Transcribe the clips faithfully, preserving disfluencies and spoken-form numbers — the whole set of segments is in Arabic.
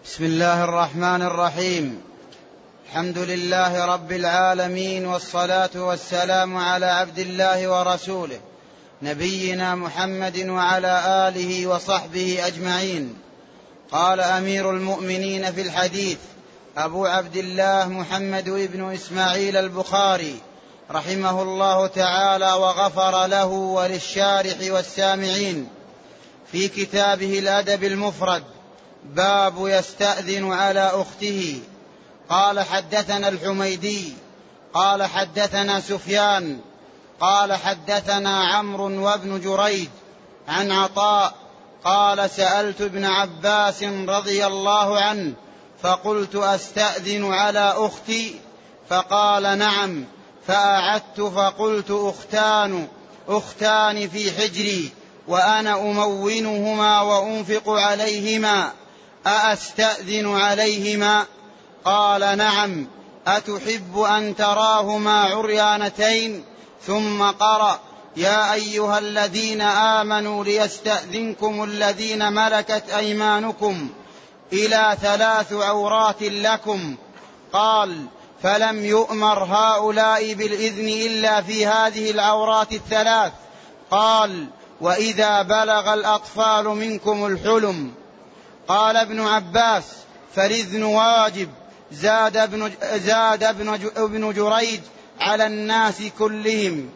بسم الله الرحمن الرحيم. الحمد لله رب العالمين، والصلاة والسلام على عبد الله ورسوله نبينا محمد وعلى آله وصحبه أجمعين. قال أمير المؤمنين في الحديث أبو عبد الله محمد بن إسماعيل البخاري رحمه الله تعالى وغفر له وللشارح والسامعين في كتابه الأدب المفرد: باب يستأذن على أخته. قال حدثنا الحميدي قال حدثنا سفيان قال حدثنا عمرو وابن جريج عن عطاء قال: سألت ابن عباس رضي الله عنه فقلت: أستأذن على أختي؟ فقال: نعم. فأعدت فقلت: أختان أختان في حجري وأنا أمونهما وأنفق عليهما، أأستأذن عليهما؟ قال: نعم. أتحب أن تراهما عريانتين؟ ثم قرأ: يا أيها الذين آمنوا ليستأذنكم الذين ملكت أيمانكم إلى ثلاث عورات لكم. قال: فلم يؤمر هؤلاء بالإذن إلا في هذه العورات الثلاث. قال: وإذا بلغ الأطفال منكم الحلم. قال ابن عباس: فالإذن واجب. زاد ابن, زاد ابن, ابن جريج: على الناس كلهم.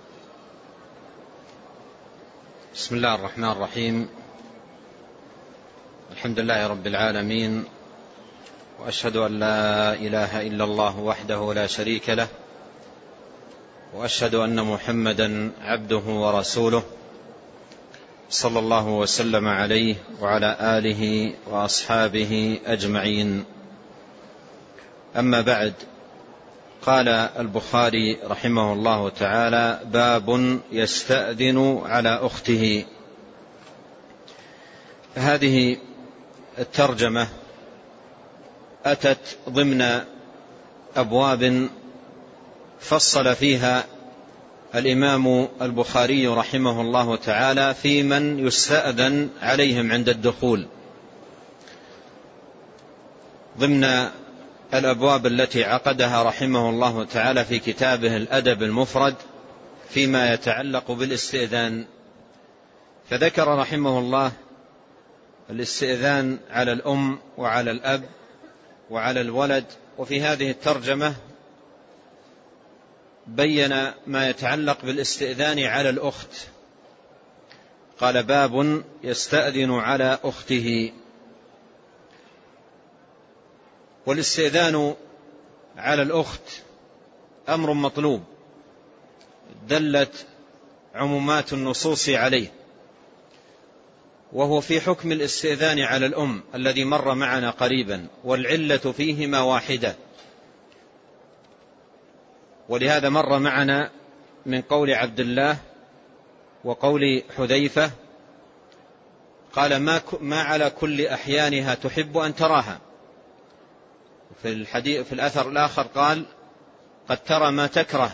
بسم الله الرحمن الرحيم. الحمد لله رب العالمين، وأشهد أن لا إله إلا الله وحده لا شريك له، وأشهد أن محمدا عبده ورسوله، صلى الله وسلم عليه وعلى آله وأصحابه أجمعين. أما بعد، قال البخاري رحمه الله تعالى: باب يستأذن على أخته. هذه الترجمة أتت ضمن أبواب فصل فيها الإمام البخاري رحمه الله تعالى في من يستأذن عليهم عند الدخول، ضمن الأبواب التي عقدها رحمه الله تعالى في كتابه الأدب المفرد فيما يتعلق بالاستئذان. فذكر رحمه الله الاستئذان على الأم وعلى الأب وعلى الولد، وفي هذه الترجمة بين ما يتعلق بالاستئذان على الأخت. قال: باب يستأذن على أخته. والاستئذان على الأخت أمر مطلوب، دلت عمومات النصوص عليه، وهو في حكم الاستئذان على الأم الذي مر معنا قريبا، والعلة فيهما واحدة. ولهذا مر معنا من قول عبد الله وقول حذيفة، قال: ما, ما على كل أحيانها تحب أن تراها. في الحديث في الأثر الآخر قال: قد ترى ما تكره.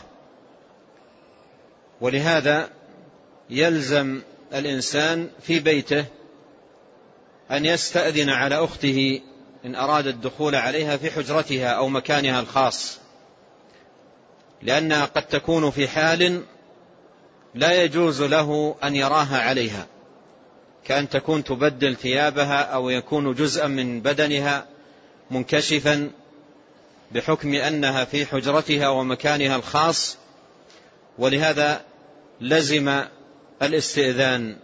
ولهذا يلزم الإنسان في بيته أن يستأذن على أخته إن أراد الدخول عليها في حجرتها أو مكانها الخاص، لأنها قد تكون في حال لا يجوز له أن يراها عليها، كأن تكون تبدل ثيابها أو يكون جزءا من بدنها منكشفا بحكم أنها في حجرتها ومكانها الخاص. ولهذا لزم الاستئذان.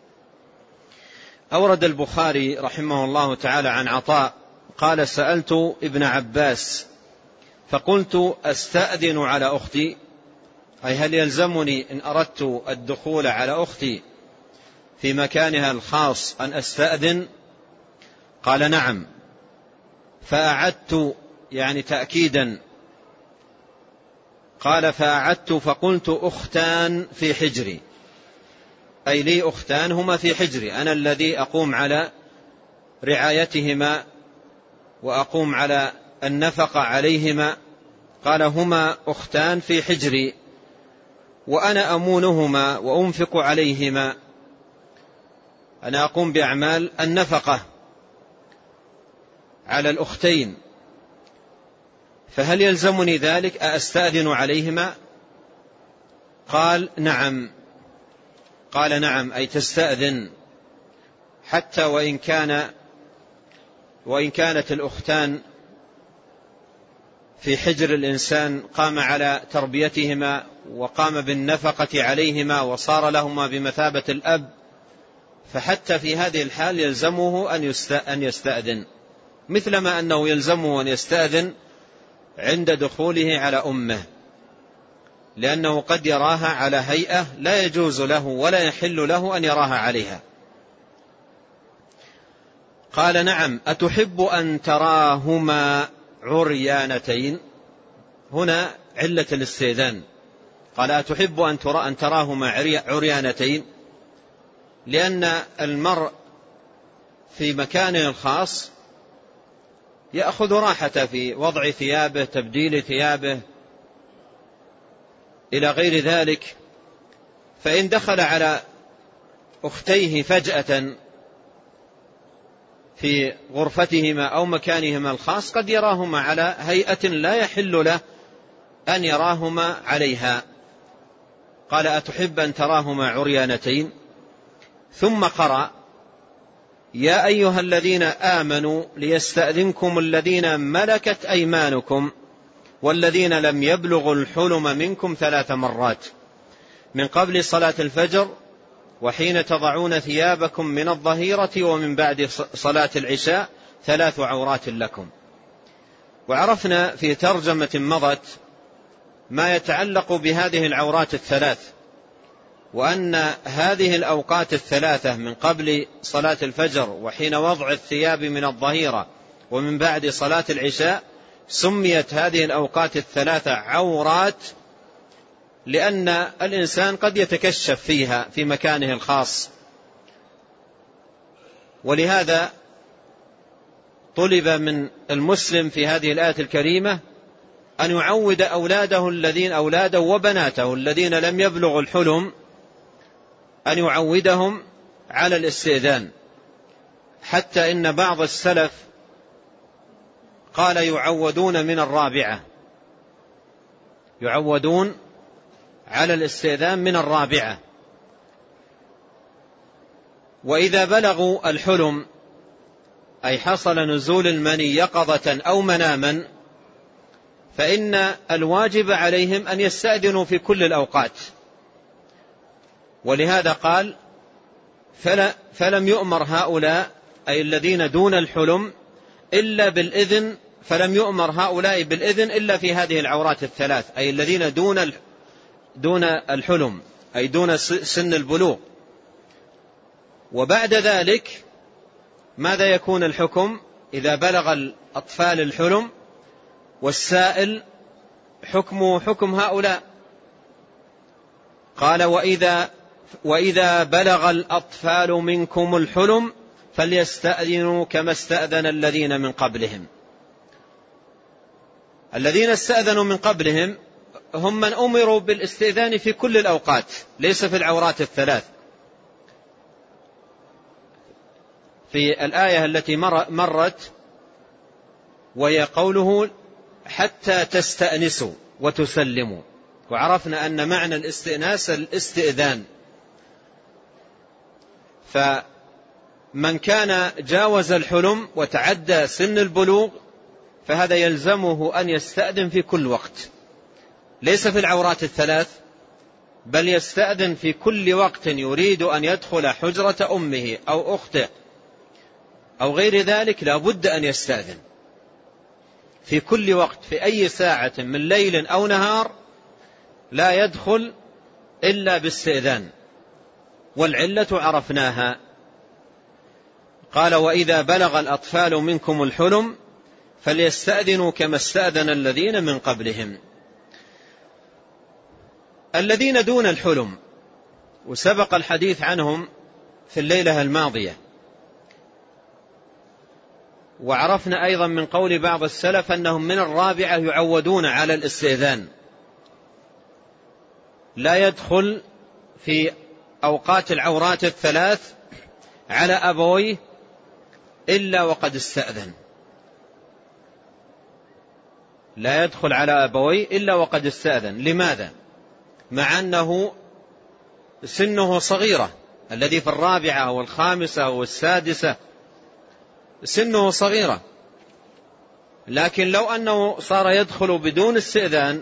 أورد البخاري رحمه الله تعالى عن عطاء قال: سألت ابن عباس فقلت: أستأذن على أختي؟ أي هل يلزمني إن أردت الدخول على أختي في مكانها الخاص أن أستأذن؟ قال: نعم. فأعدت، يعني تأكيدا. قال: فأعدت فقلت: أختان في حجري، أي لي أختان هما في حجري، أنا الذي أقوم على رعايتهما وأقوم على النفقة عليهما. قال: هما أختان في حجري وأنا أمونهما وأنفق عليهما، أنا أقوم بأعمال النفقة على الأختين، فهل يلزمني ذلك؟ أستأذن عليهما؟ قال نعم. قال نعم، أي تستأذن، حتى وإن كان وإن كانت الأختان في حجر الإنسان قام على تربيتهما وقام بالنفقة عليهما وصار لهما بمثابة الأب، فحتى في هذه الحال يلزمه أن يستأذن، مثلما أنه يلزمه أن يستأذن عند دخوله على أمه، لأنه قد يراها على هيئة لا يجوز له ولا يحل له أن يراها عليها. قال نعم. أتحب أن تراهما عريانتين؟ هنا علة الاستئذان. قال أتحب أن ترى أن تراهما عريانتين، لأن المرء في مكانه الخاص يأخذ راحته في وضع ثيابه، تبديل ثيابه إلى غير ذلك، فإن دخل على أختيه فجأة في غرفتهما أو مكانهما الخاص قد يراهما على هيئة لا يحل له أن يراهما عليها. قال أتحب أن تراهما عريانتين؟ ثم قرأ يا أيها الذين آمنوا ليستأذنكم الذين ملكت أيمانكم والذين لم يبلغوا الحلم منكم ثلاث مرات من قبل صلاة الفجر وحين تضعون ثيابكم من الظهيرة ومن بعد صلاة العشاء ثلاث عورات لكم. وعرفنا في ترجمة مضت ما يتعلق بهذه العورات الثلاث، وأن هذه الأوقات الثلاثة من قبل صلاة الفجر وحين وضع الثياب من الظهيرة ومن بعد صلاة العشاء سميت هذه الأوقات الثلاثة عورات، لأن الإنسان قد يتكشف فيها في مكانه الخاص، ولهذا طلب من المسلم في هذه الآية الكريمة أن يعود أولاده الذين أولاده وبناته الذين لم يبلغوا الحلم، أن يعودهم على الاستئذان، حتى إن بعض السلف قال يعودون من الرابعة، يعودون على الاستئذان من الرابعة. وإذا بلغوا الحلم أي حصل نزول المني يقظة أو مناما فإن الواجب عليهم أن يستأذنوا في كل الأوقات، ولهذا قال فلا فلم يؤمر هؤلاء أي الذين دون الحلم إلا بالإذن، فلم يؤمر هؤلاء بالإذن إلا في هذه العورات الثلاث، أي الذين دون دون الحلم أي دون سن البلوغ. وبعد ذلك ماذا يكون الحكم؟ إذا بلغ الأطفال الحلم والسائل حكمه حكم هؤلاء. قال وإذا, وإذا بلغ الأطفال منكم الحلم فليستأذنوا كما استأذن الذين من قبلهم. الذين استأذنوا من قبلهم هم من أمروا بالاستئذان في كل الأوقات، ليس في العورات الثلاث. في الآية التي مرت وهي قوله حتى تستأنسوا وتسلموا، وعرفنا أن معنى الاستئناس الاستئذان، فمن كان جاوز الحلم وتعدى سن البلوغ فهذا يلزمه أن يستأذن في كل وقت، ليس في العورات الثلاث، بل يستأذن في كل وقت يريد أن يدخل حجرة أمه أو أخته أو غير ذلك، لا بد أن يستأذن في كل وقت في أي ساعة من ليل أو نهار، لا يدخل إلا باستئذان، والعلة عرفناها. قال وإذا بلغ الأطفال منكم الحلم فليستأذنوا كما استأذن الذين من قبلهم. الذين دون الحلم وسبق الحديث عنهم في الليلة الماضية، وعرفنا أيضا من قول بعض السلف أنهم من الرابعة يعودون على الاستئذان، لا يدخل في أوقات العورات الثلاث على أبويه إلا وقد استأذن. لا يدخل على أبويه إلا وقد استأذن. لماذا؟ مع أنه سنه صغيرة، الذي في الرابعة أو الخامسة أو السادسة سنه صغيرة، لكن لو أنه صار يدخل بدون استئذان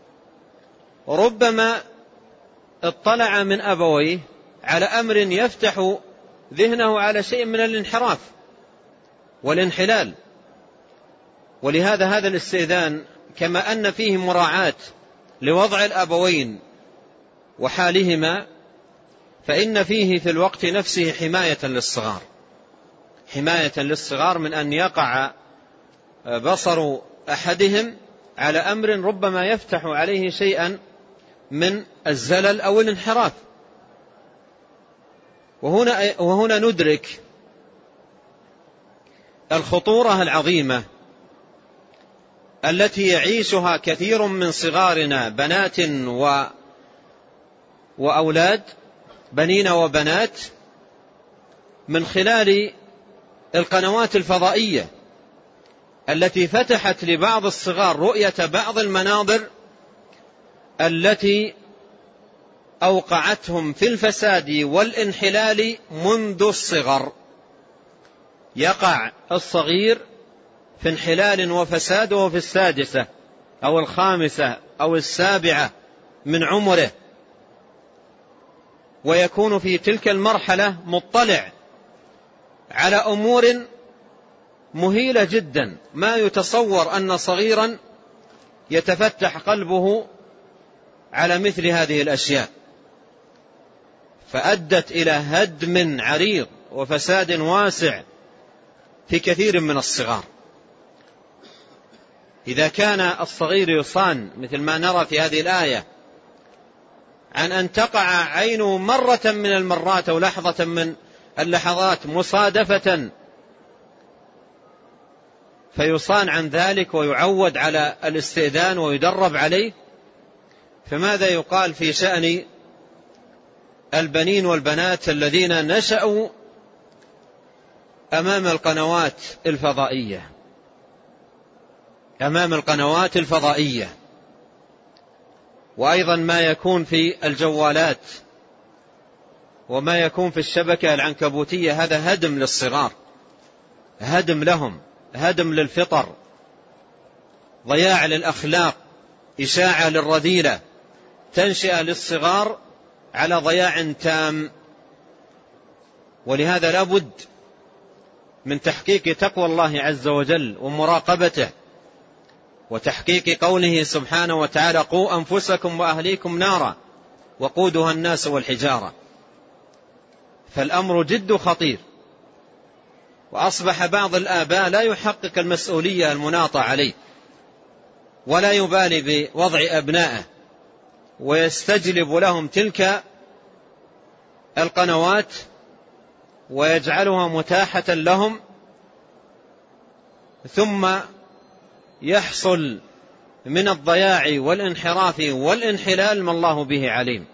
ربما اطلع من أبويه على أمر يفتح ذهنه على شيء من الانحراف والانحلال. ولهذا هذا الاستئذان كما أن فيه مراعاة لوضع الأبوين وحالهما، فإن فيه في الوقت نفسه حماية للصغار، حماية للصغار من أن يقع بصر أحدهم على أمر ربما يفتح عليه شيئا من الزلل أو الانحراف. وهنا, وهنا ندرك الخطورة العظيمة التي يعيشها كثير من صغارنا، بنات و وأولاد، بنين وبنات، من خلال القنوات الفضائية التي فتحت لبعض الصغار رؤية بعض المناظر التي أوقعتهم في الفساد والانحلال منذ الصغر. يقع الصغير في انحلال وفساد وفي السادسة أو الخامسة أو السابعة من عمره، ويكون في تلك المرحلة مطلع على أمور مهيلة جدا، ما يتصور أن صغيرا يتفتح قلبه على مثل هذه الأشياء، فأدت إلى هدم عريض وفساد واسع في كثير من الصغار. إذا كان الصغير يصان مثل ما نرى في هذه الآية عن أن تقع عينه مرة من المرات أو لحظة من اللحظات مصادفة فيصان عن ذلك ويعود على الاستئذان ويدرب عليه، فماذا يقال في شأن البنين والبنات الذين نشأوا أمام القنوات الفضائية أمام القنوات الفضائية وأيضا ما يكون في الجوالات وما يكون في الشبكة العنكبوتية؟ هذا هدم للصغار، هدم لهم، هدم للفطر، ضياع للأخلاق، إشاعة للرذيلة، تنشئة للصغار على ضياع تام. ولهذا لا بد من تحقيق تقوى الله عز وجل ومراقبته، وتحقيق قوله سبحانه وتعالى: قوا أنفسكم وأهليكم نارا وقودها الناس والحجارة. فالأمر جد خطير، وأصبح بعض الآباء لا يحقق المسؤولية المناطة عليه ولا يبالي بوضع أبنائه، ويستجلب لهم تلك القنوات ويجعلها متاحة لهم، ثم يحصل من الضياع والانحراف والانحلال ما الله به عليم.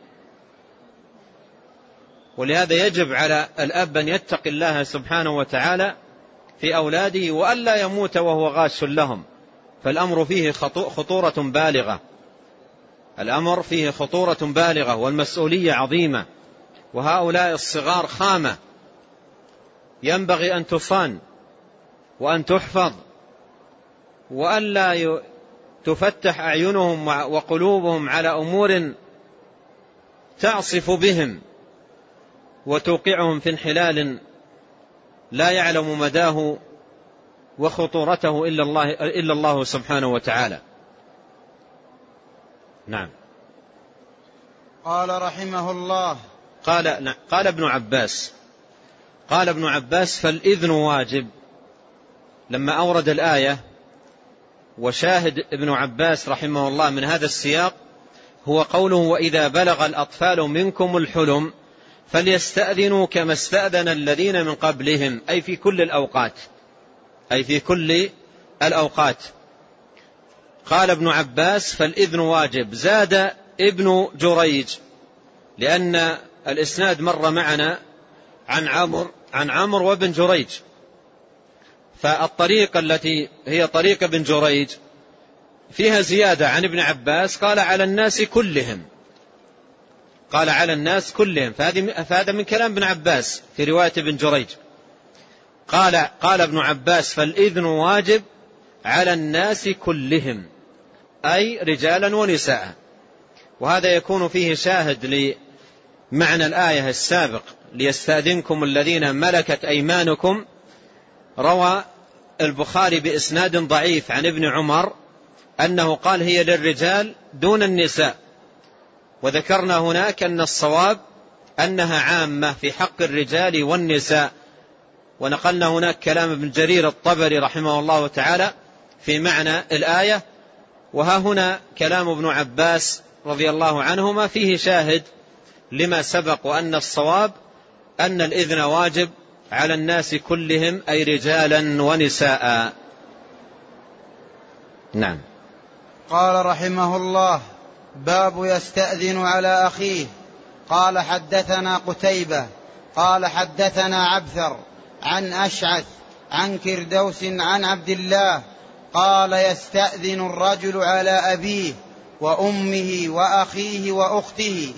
ولهذا يجب على الأب أن يتقي الله سبحانه وتعالى في أولاده وألا يموت وهو غاش لهم، فالأمر فيه خطورة بالغة، الأمر فيه خطورة بالغة والمسؤولية عظيمة، وهؤلاء الصغار خامة ينبغي أن تصان وأن تحفظ، وألا تفتح أعينهم وقلوبهم على أمور تعصف بهم وتوقعهم في انحلال لا يعلم مداه وخطورته إلا الله, إلا الله سبحانه وتعالى. نعم. قال رحمه الله قال, قال ابن عباس قال ابن عباس فالإذن واجب. لما أورد الآية، وشاهد ابن عباس رحمه الله من هذا السياق هو قوله: وإذا بلغ الأطفال منكم الحلم فليستأذنوا كما استأذن الذين من قبلهم، أي في كل الأوقات، أي في كل الأوقات. قال ابن عباس فالإذن واجب. زاد ابن جريج، لأن الإسناد مر معنا عن عمرو عن عمرو وابن جريج، فالطريقة التي هي طريقة ابن جريج فيها زيادة عن ابن عباس، قال على الناس كلهم، قال على الناس كلهم، فهذا من كلام ابن عباس في رواية ابن جريج. قال قال ابن عباس فالإذن واجب على الناس كلهم، أي رجالا ونساء. وهذا يكون فيه شاهد لمعنى الآية السابق ليستأذنكم الذين ملكت أيمانكم. روى البخاري بإسناد ضعيف عن ابن عمر أنه قال هي للرجال دون النساء، وذكرنا هناك أن الصواب أنها عامة في حق الرجال والنساء، ونقلنا هناك كلام ابن جرير الطبري رحمه الله تعالى في معنى الآية. وها هنا كلام ابن عباس رضي الله عنهما فيه شاهد لما سبق، وأن الصواب أن الإذن واجب على الناس كلهم، أي رجالا ونساء. نعم. قال رحمه الله: باب يستأذن على أخيه. قال حدثنا قتيبة قال حدثنا عبثر عن أشعث عن كردوس عن عبد الله قال: يستأذن الرجل على أبيه وأمه وأخيه وأخته.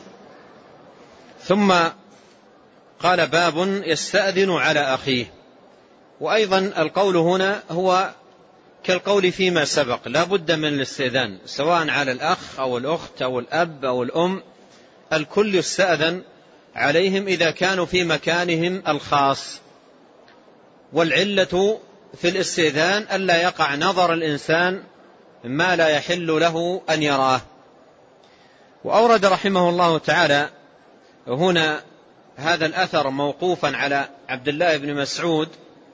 ثم قال: باب يستأذن على أخيه. وأيضا القول هنا هو كالقول فيما سبق، لا بد من الاستئذان سواء على الأخ أو الأخت أو الأب أو الأم، الكل يستأذن عليهم إذا كانوا في مكانهم الخاص. والعلة في الاستئذان ألا يقع نظر الإنسان ما لا يحل له أن يراه. وأورد رحمه الله تعالى هنا هذا الأثر موقوفا على عبد الله بن مسعود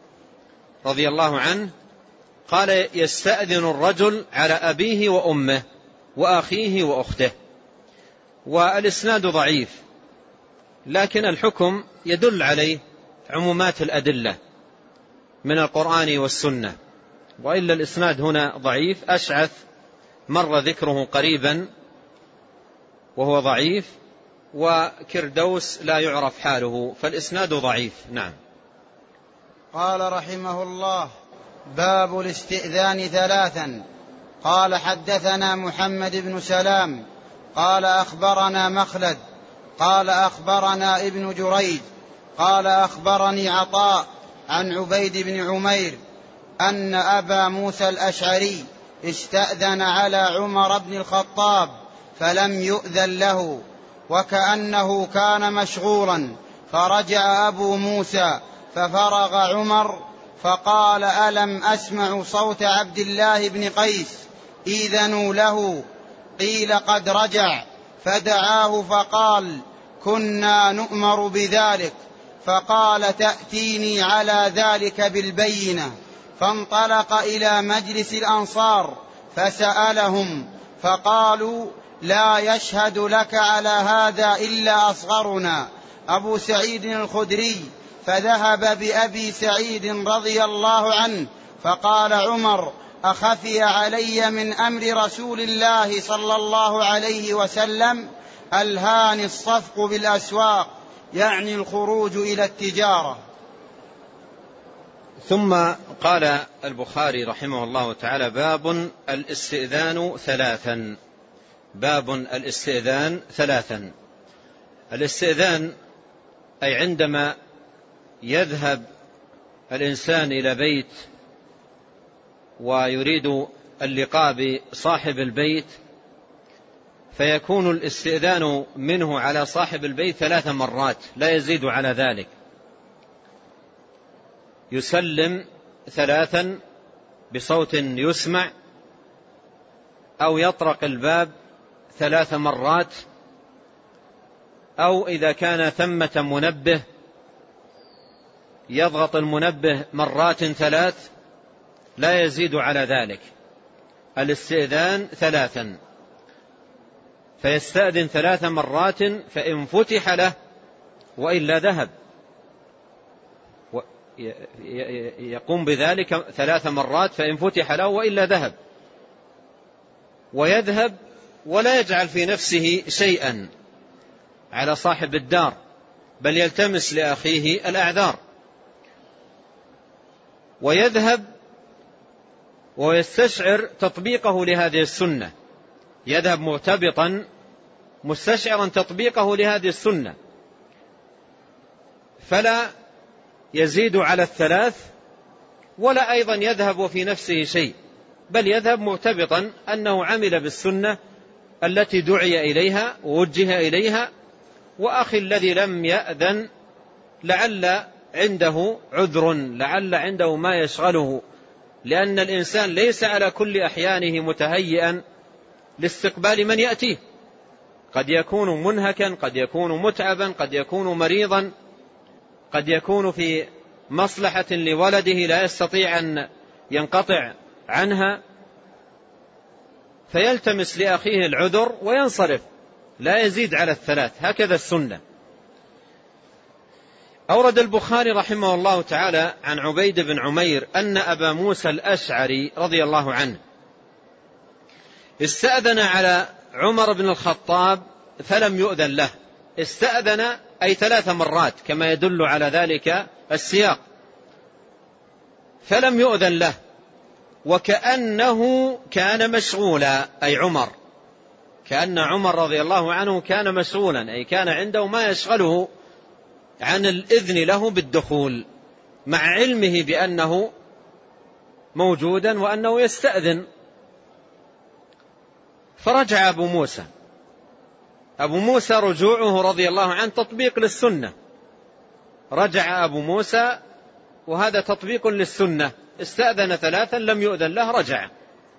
رضي الله عنه، قال: يستأذن الرجل على أبيه وأمه وأخيه وأخته. والإسناد ضعيف، لكن الحكم يدل عليه عمومات الأدلة من القرآن والسنة، وإلا الإسناد هنا ضعيف. أشعث مر ذكره قريبا وهو ضعيف، وكردوس لا يعرف حاله، فالإسناد ضعيف. نعم. قال رحمه الله: باب الاستئذان ثلاثا. قال حدثنا محمد بن سلام قال أخبرنا مخلد قال أخبرنا ابن جريج قال أخبرني عطاء عن عبيد بن عمير أن أبا موسى الأشعري استأذن على عمر بن الخطاب فلم يؤذن له، وكأنه كان مشغولا، فرجع أبو موسى ففرغ عمر فقال: ألم أسمع صوت عبد الله بن قيس؟ إذنوا له. قيل: قد رجع. فدعاه فقال: كنا نؤمر بذلك. فقال: تأتيني على ذلك بالبينة. فانطلق إلى مجلس الأنصار فسألهم فقالوا: لا يشهد لك على هذا إلا أصغرنا أبو سعيد الخدري. فذهب بأبي سعيد رضي الله عنه. فقال عمر: أخفي علي من أمر رسول الله صلى الله عليه وسلم ألهاني الصفق بالأسواق، يعني الخروج إلى التجارة. ثم قال البخاري رحمه الله تعالى: باب الاستئذان ثلاثا. باب الاستئذان ثلاثا. الاستئذان أي عندما يذهب الإنسان إلى بيت ويريد اللقاء بصاحب البيت، فيكون الاستئذان منه على صاحب البيت ثلاث مرات لا يزيد على ذلك. يسلم ثلاثا بصوت يسمع، أو يطرق الباب ثلاث مرات، أو إذا كان ثمة منبه يضغط المنبه مرات ثلاث لا يزيد على ذلك. الاستئذان ثلاثا، فيستأذن ثلاث مرات، فإن فتح له وإلا ذهب. يقوم بذلك ثلاث مرات، فإن فتح له وإلا ذهب، ويذهب ولا يجعل في نفسه شيئا على صاحب الدار، بل يلتمس لأخيه الأعذار، ويذهب ويستشعر تطبيقه لهذه السنة، يذهب مرتبطا مستشعرا تطبيقه لهذه السنة، فلا يزيد على الثلاث ولا أيضا يذهب في نفسه شيء، بل يذهب مرتبطا أنه عمل بالسنة التي دعي إليها ووجه إليها. وأخي الذي لم يأذن لعل عنده عذر، لعل عنده ما يشغله، لأن الإنسان ليس على كل أحيانه متهيئا لاستقبال من يأتيه، قد يكون منهكا، قد يكون متعبا، قد يكون مريضا، قد يكون في مصلحة لولده لا يستطيع أن ينقطع عنها، فيلتمس لأخيه العذر وينصرف، لا يزيد على الثلاث، هكذا السنة. أورد البخاري رحمه الله تعالى عن عبيد بن عمير أن أبا موسى الأشعري رضي الله عنه استأذن على عمر بن الخطاب فلم يؤذن له. استأذن أي ثلاث مرات كما يدل على ذلك السياق، فلم يؤذن له، وكأنه كان مشغولا، أي عمر، كأن عمر رضي الله عنه كان مشغولا، أي كان عنده ما يشغله عن الإذن له بالدخول، مع علمه بأنه موجودا وأنه يستأذن. فرجع أبو موسى أبو موسى رجوعه رضي الله عنه تطبيق للسنة، رجع أبو موسى وهذا تطبيق للسنة، استأذن ثلاثا لم يؤذن له رجع.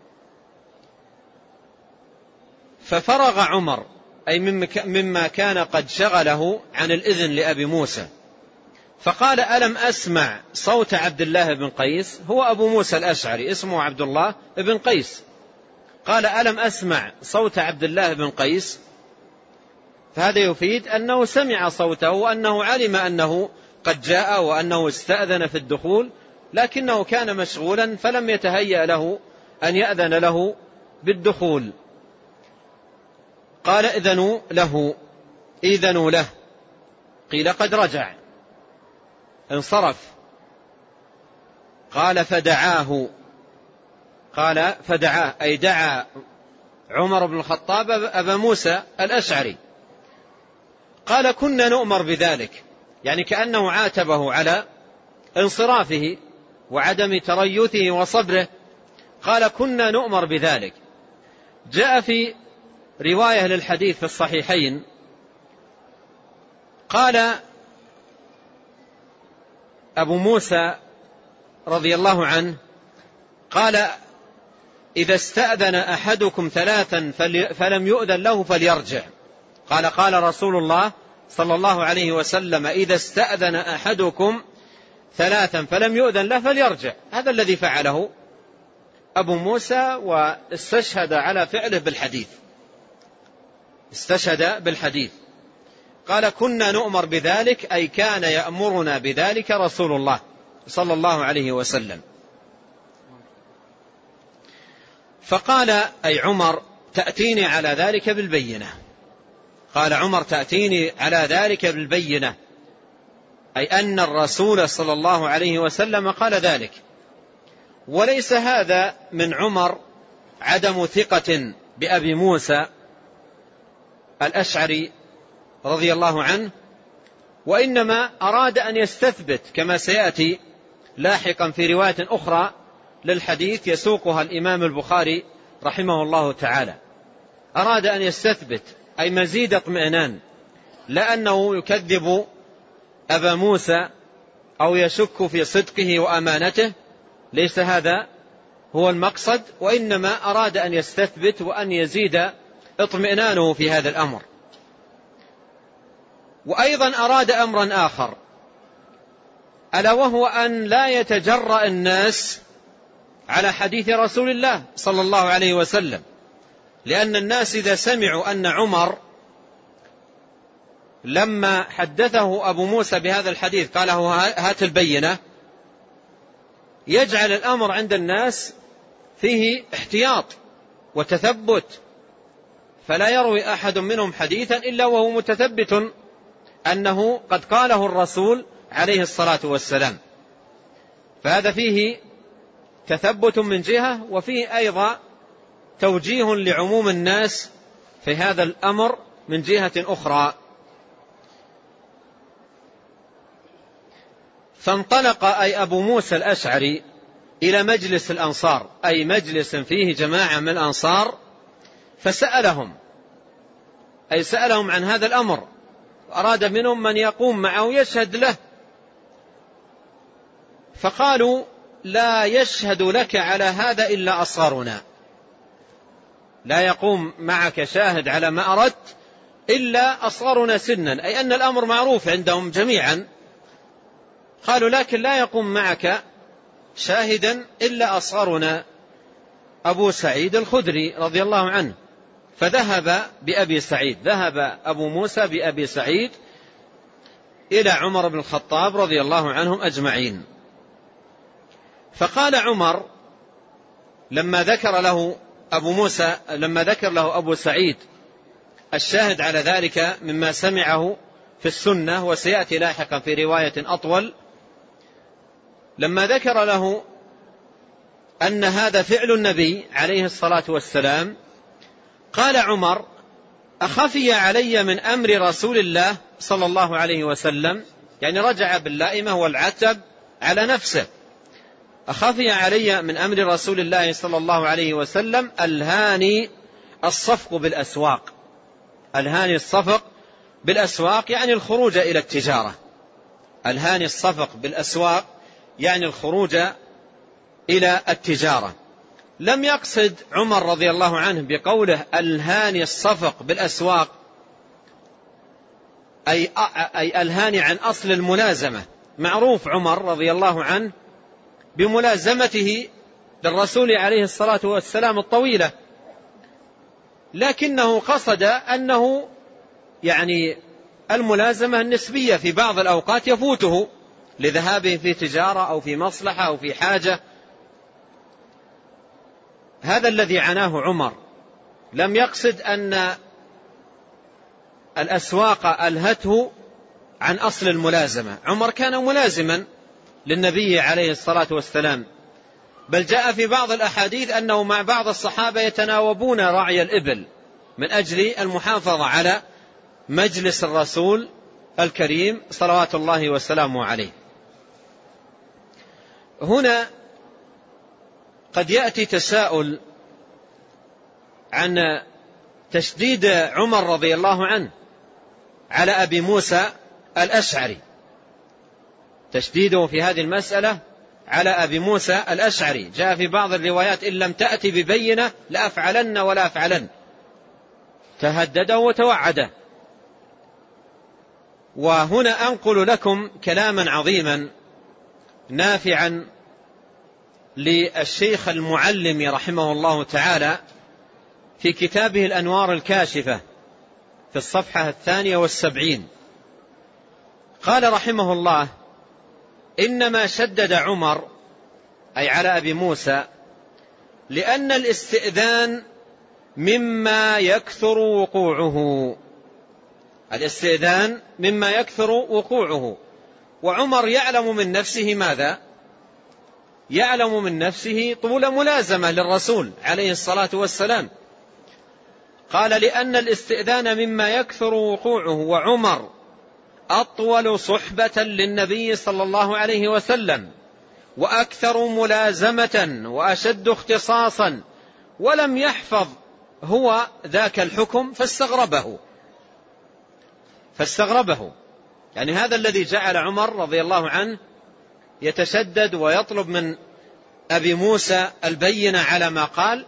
ففرغ عمر أي مما كان قد شغله عن الإذن لأبي موسى، فقال ألم أسمع صوت عبد الله بن قيس؟ هو أبو موسى الأشعري اسمه عبد الله بن قيس، قال ألم أسمع صوت عبد الله بن قيس؟ فهذا يفيد أنه سمع صوته وأنه علم أنه قد جاء وأنه استأذن في الدخول، لكنه كان مشغولا فلم يتهيأ له أن يأذن له بالدخول. قال إذنوا له إذنوا له، قيل قد رجع انصرف. قال فدعاه قال فدعاه أي دعا عمر بن الخطاب أبا موسى الأشعري. قال كنا نؤمر بذلك، يعني كأنه عاتبه على انصرافه وعدم تريثه وصبره. قال كنا نؤمر بذلك. جاء في رواية للحديث في الصحيحين قال أبو موسى رضي الله عنه قال إذا استأذن أحدكم ثلاثا فلم يؤذن له فليرجع. قال قال رسول الله صلى الله عليه وسلم إذا استأذن أحدكم ثلاثا فلم يؤذن له فليرجع. هذا الذي فعله أبو موسى، واستشهد على فعله بالحديث، استشهد بالحديث. قال كنا نؤمر بذلك أي كان يأمرنا بذلك رسول الله صلى الله عليه وسلم. فقال أي عمر تأتيني على ذلك بالبينة. قال عمر تأتيني على ذلك بالبينة، أي أن الرسول صلى الله عليه وسلم قال ذلك. وليس هذا من عمر عدم ثقة بأبي موسى الأشعري رضي الله عنه، وإنما أراد أن يستثبت كما سيأتي لاحقا في رواية أخرى للحديث يسوقها الإمام البخاري رحمه الله تعالى. أراد أن يستثبت أي مزيد اطمئنان، لا أنه يكذب أبا موسى أو يشك في صدقه وأمانته، ليس هذا هو المقصد، وإنما أراد أن يستثبت وأن يزيد اطمئنانه في هذا الأمر. وأيضا أراد أمرا آخر، ألا وهو أن لا يتجرأ الناس على حديث رسول الله صلى الله عليه وسلم، لأن الناس إذا سمعوا أن عمر لما حدثه أبو موسى بهذا الحديث قال له هات البينة، يجعل الأمر عند الناس فيه احتياط وتثبت، فلا يروي أحد منهم حديثا إلا وهو متثبت أنه قد قاله الرسول عليه الصلاة والسلام. فهذا فيه تثبت من جهة، وفيه أيضا توجيه لعموم الناس في هذا الأمر من جهة أخرى. فانطلق أي أبو موسى الأشعري إلى مجلس الأنصار، أي مجلس فيه جماعة من الأنصار، فسألهم، أي سألهم عن هذا الأمر، أراد منهم من يقوم معه يشهد له، فقالوا لا يشهد لك على هذا إلا أصغرنا، لا يقوم معك شاهد على ما أردت إلا أصغرنا سنا، أي أن الأمر معروف عندهم جميعا. قالوا لكن لا يقوم معك شاهدا إلا أصغرنا أبو سعيد الخدري رضي الله عنه. فذهب بأبي سعيد، ذهب أبو موسى بأبي سعيد إلى عمر بن الخطاب رضي الله عنهم أجمعين. فقال عمر لما ذكر له أبو موسى لما ذكر له أبو سعيد الشاهد على ذلك مما سمعه في السنة، وسيأتي لاحقا في رواية أطول، لما ذكر له أن هذا فعل النبي عليه الصلاة والسلام، قال عمر أخفي علي من أمر رسول الله صلى الله عليه وسلم، يعني رجع باللائمة والعتب على نفسه، أخفي علي من أمر رسول الله صلى الله عليه وسلم الهاني الصفق بالأسواق. الهاني الصفق بالأسواق يعني الخروج إلى التجارة، الهاني الصفق بالأسواق يعني الخروج إلى التجارة. لم يقصد عمر رضي الله عنه بقوله الهاني الصفق بالأسواق أي, أي الهاني عن أصل الملازمة، معروف عمر رضي الله عنه بملازمته للرسول عليه الصلاة والسلام الطويلة، لكنه قصد أنه يعني الملازمة النسبية في بعض الأوقات يفوته لذهابه في تجارة أو في مصلحة أو في حاجة، هذا الذي عناه عمر. لم يقصد أن الأسواق ألهته عن أصل الملازمة. عمر كان ملازما للنبي عليه الصلاة والسلام، بل جاء في بعض الأحاديث أنه مع بعض الصحابة يتناوبون رعي الإبل من أجل المحافظة على مجلس الرسول الكريم صلوات الله وسلامه عليه. هنا قد يأتي تساؤل عن تشديد عمر رضي الله عنه على أبي موسى الأشعري، تشديده في هذه المسألة على أبي موسى الأشعري. جاء في بعض الروايات إن لم تأتي ببينة لأفعلن ولا أفعلن، تهدده وتوعده. وهنا أنقل لكم كلاما عظيما نافعا للشيخ المعلم رحمه الله تعالى في كتابه الأنوار الكاشفة في الصفحة الثانية والسبعين. قال رحمه الله إنما شدد عمر أي على أبي موسى لأن الاستئذان مما يكثر وقوعه، الاستئذان مما يكثر وقوعه، وعمر يعلم من نفسه ماذا؟ يعلم من نفسه طول ملازمة للرسول عليه الصلاة والسلام. قال لأن الاستئذان مما يكثر وقوعه، وعمر أطول صحبة للنبي صلى الله عليه وسلم وأكثر ملازمة وأشد اختصاصا، ولم يحفظ هو ذاك الحكم فاستغربه فاستغربه يعني هذا الذي جعل عمر رضي الله عنه يتشدد ويطلب من أبي موسى البينة على ما قال.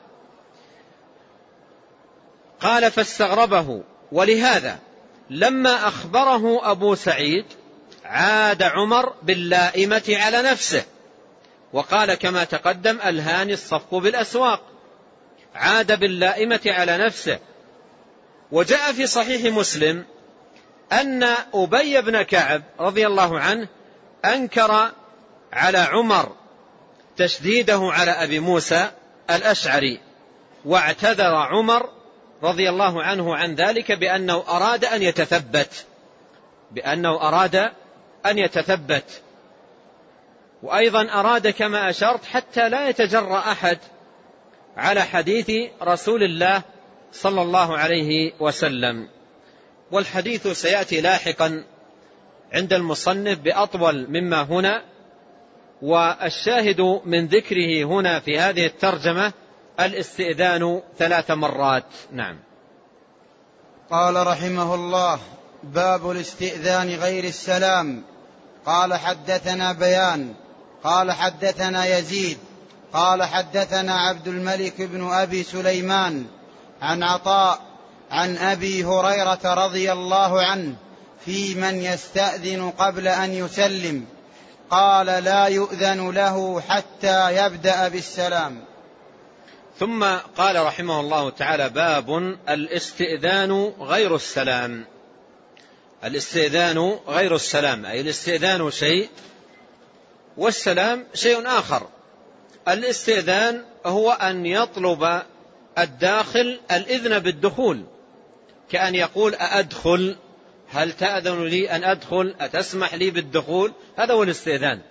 قال فاستغربه، ولهذا لما أخبره أبو سعيد عاد عمر باللائمة على نفسه، وقال كما تقدم الهاني الصفق بالأسواق، عاد باللائمة على نفسه. وجاء في صحيح مسلم أن أبي بن كعب رضي الله عنه أنكر على عمر تشديده على أبي موسى الأشعري، واعتذر عمر رضي الله عنه عن ذلك بأنه أراد أن يتثبت بأنه أراد أن يتثبت وأيضا أراد كما أشرت حتى لا يتجرأ أحد على حديث رسول الله صلى الله عليه وسلم. والحديث سيأتي لاحقا عند المصنف بأطول مما هنا، والشاهد من ذكره هنا في هذه الترجمة الاستئذان ثلاث مرات. نعم. قال رحمه الله: باب الاستئذان غير السلام. قال حدثنا بيان قال حدثنا يزيد قال حدثنا عبد الملك بن أبي سليمان عن عطاء عن أبي هريرة رضي الله عنه في من يستأذن قبل أن يسلم، قال: لا يؤذن له حتى يبدأ بالسلام. ثم قال رحمه الله تعالى: باب الاستئذان غير السلام. الاستئذان غير السلام، أي الاستئذان شيء والسلام شيء آخر. الاستئذان هو أن يطلب الداخل الإذن بالدخول، كأن يقول: أأدخل؟ هل تأذن لي أن أدخل؟ أتسمح لي بالدخول؟ هذا هو الاستئذان.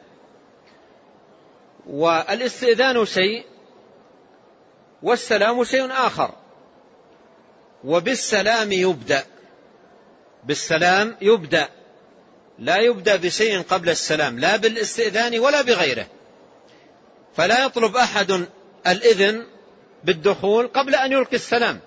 والاستئذان شيء والسلام شيء آخر. وبالسلام يبدأ، بالسلام يبدأ، لا يبدأ بشيء قبل السلام، لا بالاستئذان ولا بغيره. فلا يطلب أحد الإذن بالدخول قبل أن يلقي السلام،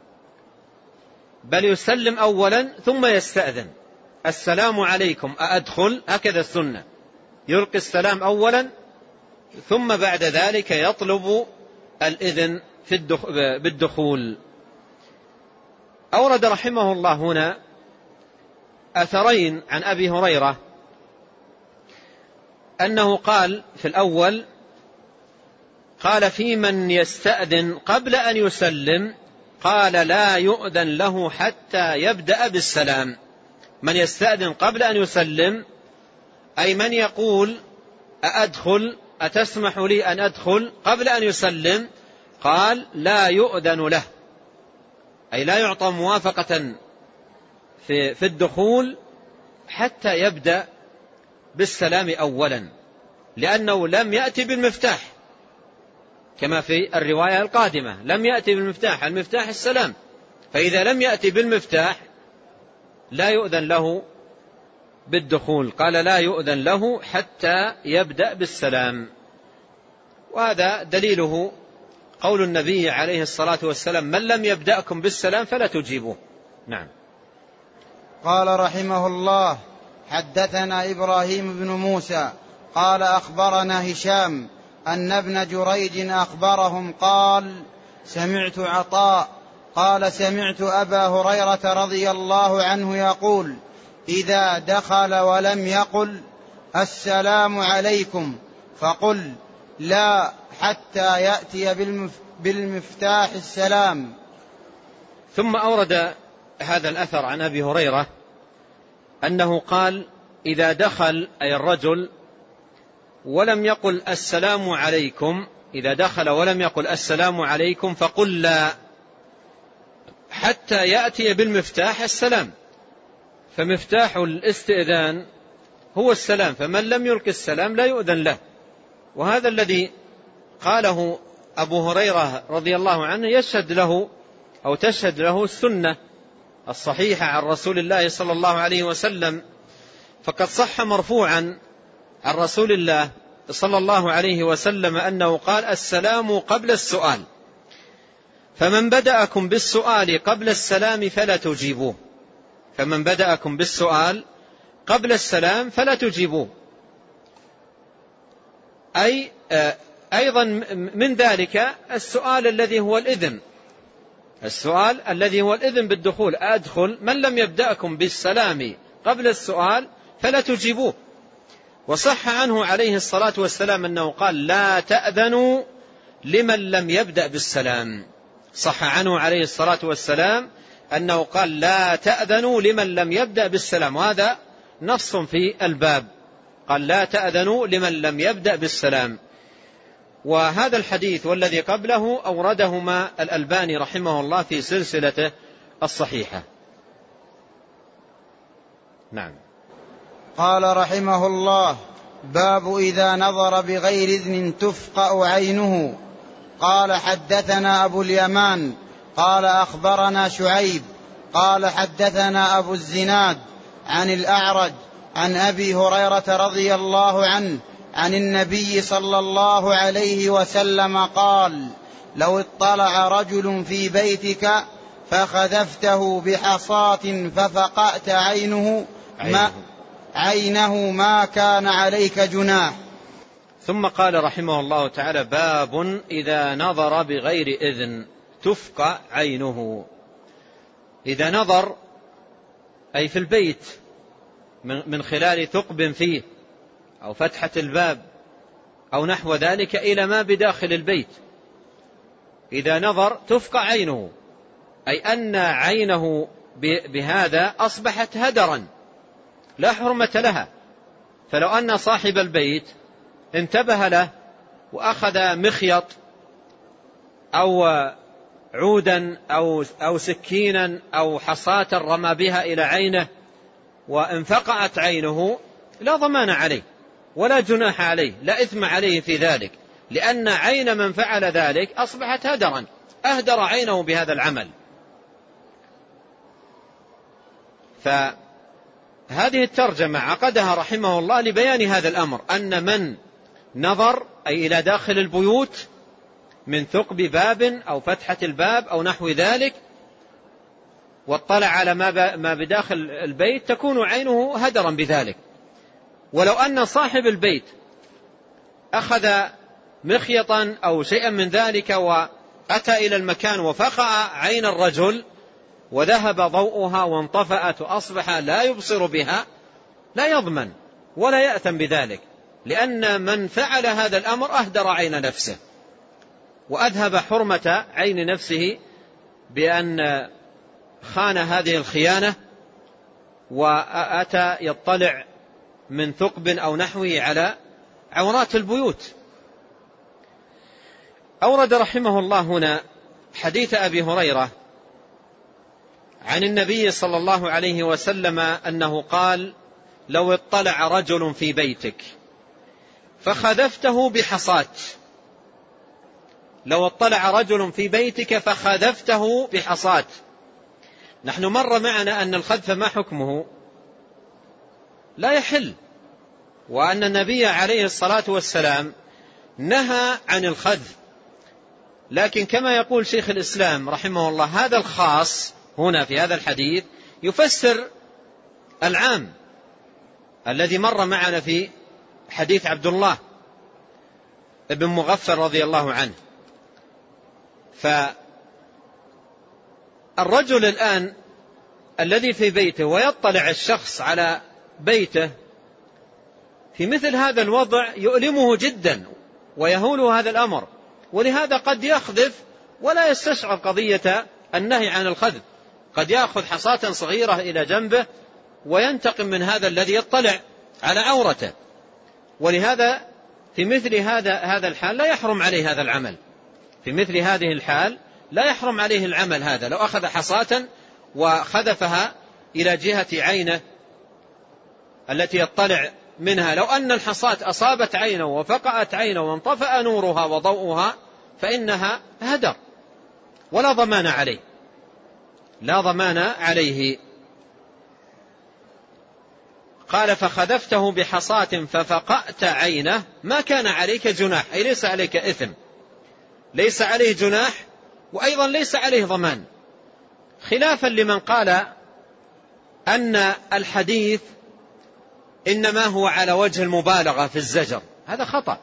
بل يسلم أولا ثم يستأذن: السلام عليكم أأدخل؟ هكذا السنة، يلقي السلام أولا ثم بعد ذلك يطلب الإذن في بالدخول. أورد رحمه الله هنا أثرين عن أبي هريرة أنه قال في الأول: قال: في من يستأذن قبل أن يسلم، قال: لا يؤذن له حتى يبدأ بالسلام. من يستأذن قبل أن يسلم أي من يقول: أأدخل؟ أتسمح لي أن أدخل؟ قبل أن يسلم، قال: لا يؤذن له، أي لا يعطى موافقة في, في الدخول حتى يبدأ بالسلام أولا، لأنه لم يأتي بالمفتاح كما في الرواية القادمة، لم يأتي بالمفتاح، المفتاح السلام، فإذا لم يأتي بالمفتاح لا يؤذن له بالدخول. قال: لا يؤذن له حتى يبدأ بالسلام. وهذا دليله قول النبي عليه الصلاة والسلام: من لم يبدأكم بالسلام فلا تجيبوه. نعم. قال رحمه الله: حدثنا إبراهيم بن موسى قال أخبرنا هشام أن ابن جريج أخبرهم قال: سمعت عطاء قال: سمعت أبا هريرة رضي الله عنه يقول: إذا دخل ولم يقل السلام عليكم فقل لا حتى يأتي بالمفتاح السلام. ثم أورد هذا الأثر عن أبي هريرة أنه قال: إذا دخل أي الرجل ولم يقل السلام عليكم، إذا دخل ولم يقل السلام عليكم فقل لا حتى يأتي بالمفتاح السلام. فمفتاح الاستئذان هو السلام، فمن لم يلقي السلام لا يؤذن له. وهذا الذي قاله أبو هريرة رضي الله عنه يشهد له أو تشهد له السنة الصحيحة عن رسول الله صلى الله عليه وسلم. فقد صح مرفوعا عن رسول الله صلى الله عليه وسلم أنه قال: السلام قبل السؤال، فمن بدأكم بالسؤال قبل السلام فلا تجيبوه. فمن بدأكم بالسؤال قبل السلام فلا تجيبوه. أي أيضا من ذلك السؤال الذي هو الإذن، السؤال الذي هو الإذن بالدخول: أدخل؟ من لم يبدأكم بالسلام قبل السؤال فلا تجيبوه. وصح عنه عليه الصلاة والسلام أنه قال: لا تأذنوا لمن لم يبدأ بالسلام. صح عنه عليه الصلاة والسلام أنه قال: لا تأذنوا لمن لم يبدأ بالسلام، وهذا نص في الباب، قال: لا تأذنوا لمن لم يبدأ بالسلام. وهذا الحديث والذي قبله أوردهما الألباني رحمه الله في سلسلته الصحيحة. نعم. قال رحمه الله: باب إذا نظر بغير إذن تفقأ عينه. قال حدثنا أبو اليمان قال أخبرنا شعيب قال حدثنا أبو الزناد عن الأعرج عن أبي هريرة رضي الله عنه عن النبي صلى الله عليه وسلم قال: لو اطلع رجل في بيتك فخذفته بحصاة ففقأت عينه ما, عينه ما كان عليك جناح. ثم قال رحمه الله تعالى: باب إذا نظر بغير إذن تفقأ عينه. إذا نظر أي في البيت من خلال ثقب فيه أو فتحة الباب أو نحو ذلك إلى ما بداخل البيت، إذا نظر تفقأ عينه، أي أن عينه بهذا أصبحت هدرا لا حرمة لها. فلو أن صاحب البيت انتبه له وأخذ مخيط أو عودا أو, أو سكينا أو حصاة رمى بها إلى عينه وانفقعت عينه، لا ضمان عليه ولا جناح عليه، لا إثم عليه في ذلك، لأن عين من فعل ذلك أصبحت هدرا، أهدر عينه بهذا العمل. فهذه الترجمة عقدها رحمه الله لبيان هذا الأمر، أن من نظر أي إلى داخل البيوت من ثقب باب أو فتحة الباب أو نحو ذلك واطلع على ما بداخل البيت تكون عينه هدرا بذلك. ولو أن صاحب البيت أخذ مخيطا أو شيئا من ذلك وأتى إلى المكان وفقع عين الرجل وذهب ضوءها وانطفأت وأصبح لا يبصر بها، لا يضمن ولا يأثم بذلك، لأن من فعل هذا الأمر أهدر عين نفسه وأذهب حرمة عين نفسه بأن خان هذه الخيانة وأتى يطلع من ثقب أو نحوه على عورات البيوت. أورد رحمه الله هنا حديث أبي هريرة عن النبي صلى الله عليه وسلم أنه قال: لو اطلع رجل في بيتك فخذفته بحصاة، لو اطلع رجل في بيتك فخذفته بحصاة. نحن مر معنا أن الخذف ما حكمه؟ لا يحل، وأن النبي عليه الصلاة والسلام نهى عن الخذف، لكن كما يقول شيخ الإسلام رحمه الله هذا الخاص هنا في هذا الحديث يفسر العام الذي مر معنا في حديث عبد الله ابن مغفر رضي الله عنه. فالرجل الآن الذي في بيته ويطلع الشخص على بيته في مثل هذا الوضع يؤلمه جدا ويهوله هذا الأمر، ولهذا قد يخذف ولا يستشعر قضية النهي عن الخذف، قد يأخذ حصاة صغيرة إلى جنبه وينتقم من هذا الذي يطلع على عورته، ولهذا في مثل هذا هذا الحال لا يحرم عليه هذا العمل، في مثل هذه الحال لا يحرم عليه العمل هذا. لو أخذ حصاة وخذفها إلى جهة عينه التي يطلع منها، لو أن الحصاة أصابت عينه وفقعت عينه وانطفأ نورها وضوءها فإنها هدر ولا ضمان عليه، لا ضمان عليه. قال: فخذفته بحصاة ففقأت عينه ما كان عليك جناح، أي ليس عليك إثم، ليس عليه جناح وأيضا ليس عليه ضمان، خلافا لمن قال أن الحديث إنما هو على وجه المبالغة في الزجر. هذا خطأ،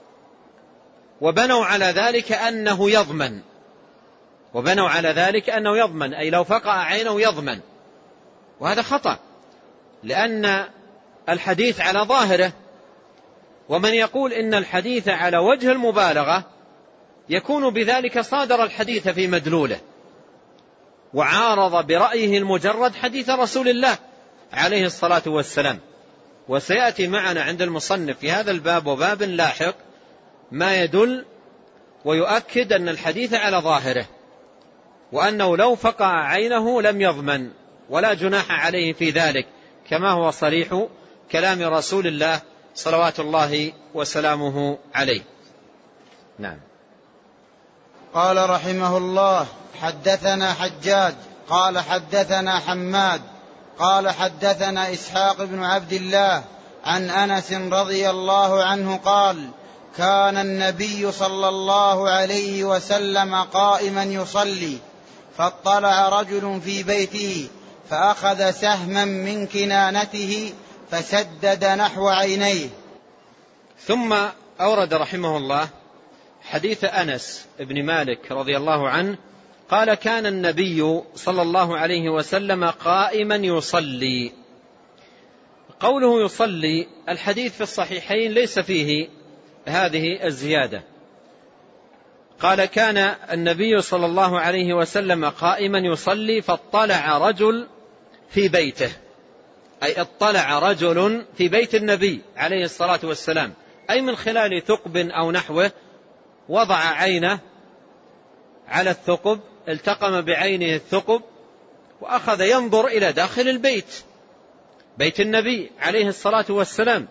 وبنوا على ذلك أنه يضمن، وبنوا على ذلك أنه يضمن أي لو فقع عينه يضمن، وهذا خطأ، لأن الحديث على ظاهره، ومن يقول إن الحديث على وجه المبالغة يكون بذلك صادر الحديث في مدلوله وعارض برأيه المجرد حديث رسول الله عليه الصلاة والسلام. وسيأتي معنا عند المصنف في هذا الباب وباب لاحق ما يدل ويؤكد أن الحديث على ظاهره، وأنه لو فقع عينه لم يضمن ولا جناح عليه في ذلك، كما هو صريح كلام رسول الله صلوات الله وسلامه عليه. نعم. قال رحمه الله: حدثنا حجاج قال حدثنا حماد قال حدثنا إسحاق بن عبد الله عن أنس رضي الله عنه قال: كان النبي صلى الله عليه وسلم قائما يصلي، فاطلع رجل في بيته فأخذ سهما من كنانته فسدد نحو عينيه. ثم أورد رحمه الله حديث أنس بن مالك رضي الله عنه قال: كان النبي صلى الله عليه وسلم قائما يصلي. قوله يصلي، الحديث في الصحيحين ليس فيه هذه الزيادة. قال: كان النبي صلى الله عليه وسلم قائما يصلي، فاطلع رجل في بيته، أي اطلع رجل في بيت النبي عليه الصلاة والسلام، أي من خلال ثقب أو نحوه، وضع عينه على الثقب، التقم بعينه الثقب، وأخذ ينظر إلى داخل البيت، بيت النبي عليه الصلاة والسلام،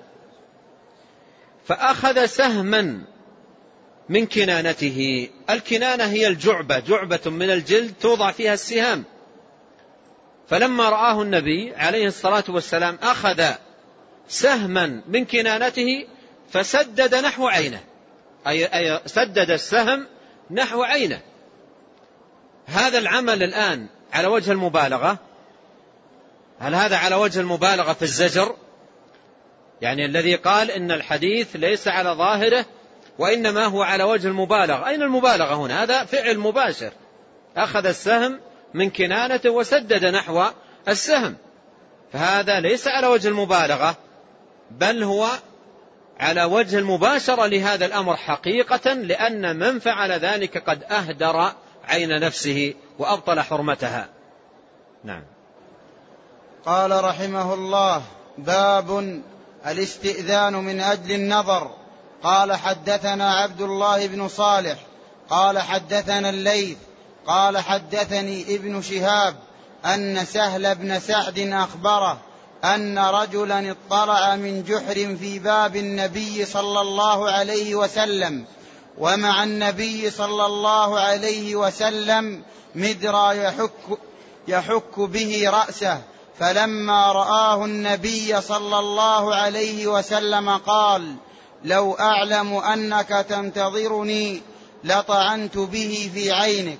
فأخذ سهما من كنانته. الكنانة هي الجعبة، جعبة من الجلد توضع فيها السهام. فلما رآه النبي عليه الصلاة والسلام أخذ سهما من كنانته فسدد نحو عينه، أي سدد السهم نحو عينه. هذا العمل الآن على وجه المبالغة. هل هذا على وجه المبالغة في الزجر؟ يعني الذي قال إن الحديث ليس على ظاهره وإنما هو على وجه المبالغة، أين المبالغة هنا؟ هذا فعل مباشر، أخذ السهم من كنانته وسدد نحو السهم، فهذا ليس على وجه المبالغة، بل هو على وجه المباشرة لهذا الأمر حقيقة، لأن من فعل ذلك قد أهدر عين نفسه وأبطل حرمتها. نعم. قال رحمه الله: باب الاستئذان من أجل النظر. قال: حدثنا عبد الله بن صالح قال حدثنا الليث قال حدثني ابن شهاب أن سهل بن سعد أخبره أن رجلا اطلع من جحر في باب النبي صلى الله عليه وسلم، ومع النبي صلى الله عليه وسلم مدرى يحك, يحك به رأسه، فلما رآه النبي صلى الله عليه وسلم قال: لو أعلم أنك تنتظرني لطعنت به في عينك.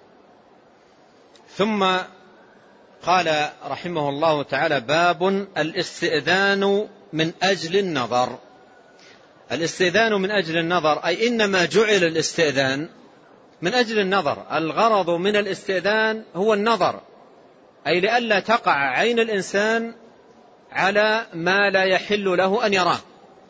ثم قال رحمه الله تعالى: باب الاستئذان من أجل النظر. الاستئذان من أجل النظر، أي إنما جعل الاستئذان من أجل النظر. الغرض من الاستئذان هو النظر، أي لئلا تقع عين الإنسان على ما لا يحل له أن يراه.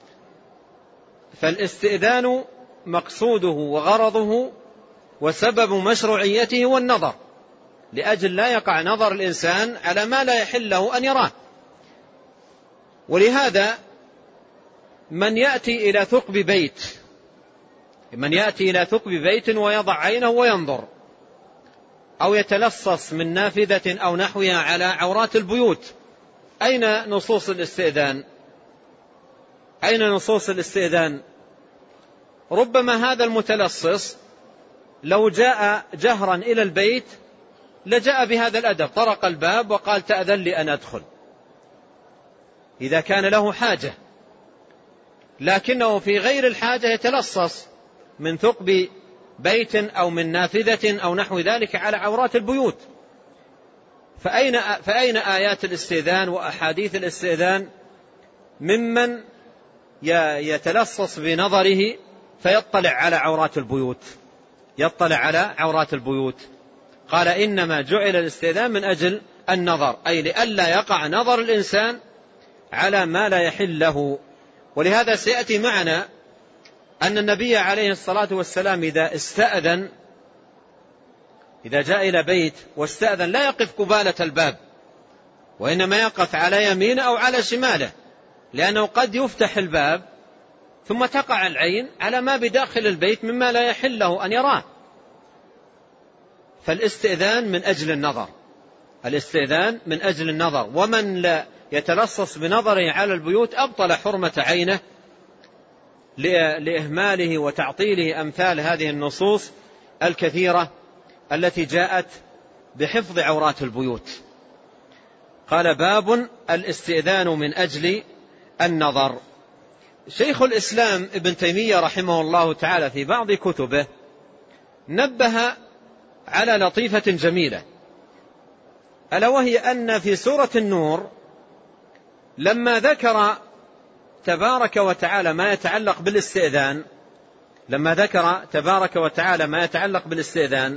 فالاستئذان مقصوده وغرضه وسبب مشروعيته هو النظر، لأجل لا يقع نظر الإنسان على ما لا يحل له أن يراه. ولهذا من يأتي إلى ثقب بيت من يأتي إلى ثقب بيت ويضع عينه وينظر، أو يتلصص من نافذة أو نحوها على عورات البيوت، أين نصوص الاستئذان؟ أين نصوص الاستئذان؟ ربما هذا المتلصص لو جاء جهرا إلى البيت لجاء بهذا الأدب، طرق الباب وقال: تأذن لي أن أدخل، إذا كان له حاجة. لكنه في غير الحاجة يتلصص من ثقب بيت أو من نافذة أو نحو ذلك على عورات البيوت. فأين, فأين آيات الاستئذان وأحاديث الاستئذان ممن يتلصص بنظره فيطلع على عورات البيوت يطلع على عورات البيوت؟ قال: إنما جعل الاستئذان من أجل النظر، أي لئلا يقع نظر الإنسان على ما لا يحل له. ولهذا سيأتي معنا أن النبي عليه الصلاة والسلام إذا استأذن إذا جاء إلى بيت واستأذن لا يقف قبالة الباب، وإنما يقف على يمينه أو على شماله، لأنه قد يفتح الباب ثم تقع العين على ما بداخل البيت مما لا يحل له أن يراه. فالاستئذان من أجل النظر الاستئذان من أجل النظر ومن لا يتلصص بنظره على البيوت أبطل حرمة عينه لإهماله وتعطيله أمثال هذه النصوص الكثيرة التي جاءت بحفظ عورات البيوت. قال: باب الاستئذان من أجل النظر. شيخ الإسلام ابن تيمية رحمه الله تعالى في بعض كتبه نبه على لطيفة جميلة، ألا وهي أن في سورة النور لما ذكر تبارك وتعالى ما يتعلق بالاستئذان لما ذكر تبارك وتعالى ما يتعلق بالاستئذان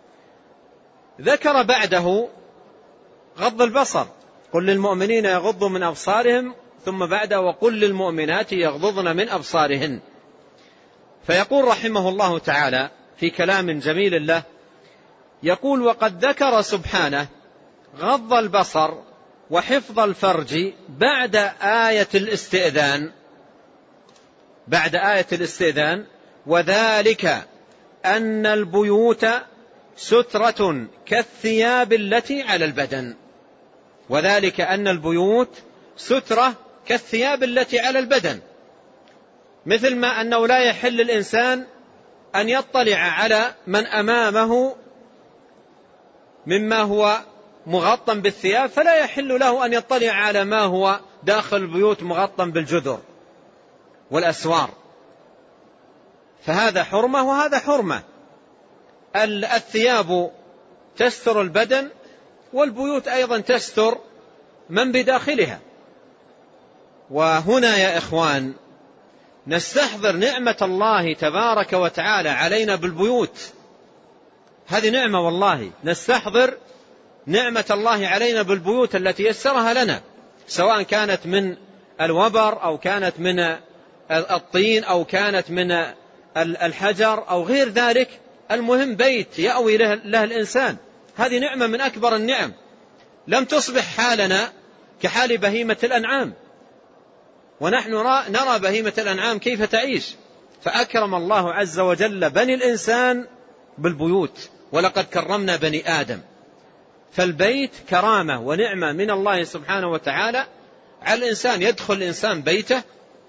ذكر بعده غض البصر: قل للمؤمنين يغضوا من أبصارهم، ثم بعده: وقل للمؤمنات يغضضن من أبصارهن. فيقول رحمه الله تعالى في كلام جميل له، يقول: وقد ذكر سبحانه غض البصر وحفظ الفرج بعد آية الاستئذان بعد آية الاستئذان وذلك أن البيوت سترة كالثياب التي على البدن وذلك أن البيوت سترة كالثياب التي على البدن، مثل ما أنه لا يحل الإنسان أن يطلع على من أمامه مما هو مغطى بالثياب، فلا يحل له أن يطلع على ما هو داخل البيوت مغطى بالجدر والأسوار، فهذا حرمة وهذا حرمة. الثياب تستر البدن، والبيوت أيضا تستر من بداخلها. وهنا يا إخوان نستحضر نعمة الله تبارك وتعالى علينا بالبيوت، هذه نعمة والله. نستحضر نعمة الله علينا بالبيوت التي يسرها لنا، سواء كانت من الوبر أو كانت من الطين أو كانت من الحجر أو غير ذلك، المهم بيت يأوي له, له الإنسان، هذه نعمة من أكبر النعم. لم تصبح حالنا كحال بهيمة الأنعام، ونحن نرى بهيمة الأنعام كيف تعيش، فأكرم الله عز وجل بني الإنسان بالبيوت، ولقد كرمنا بني آدم. فالبيت كرامة ونعمة من الله سبحانه وتعالى على الإنسان. يدخل الإنسان بيته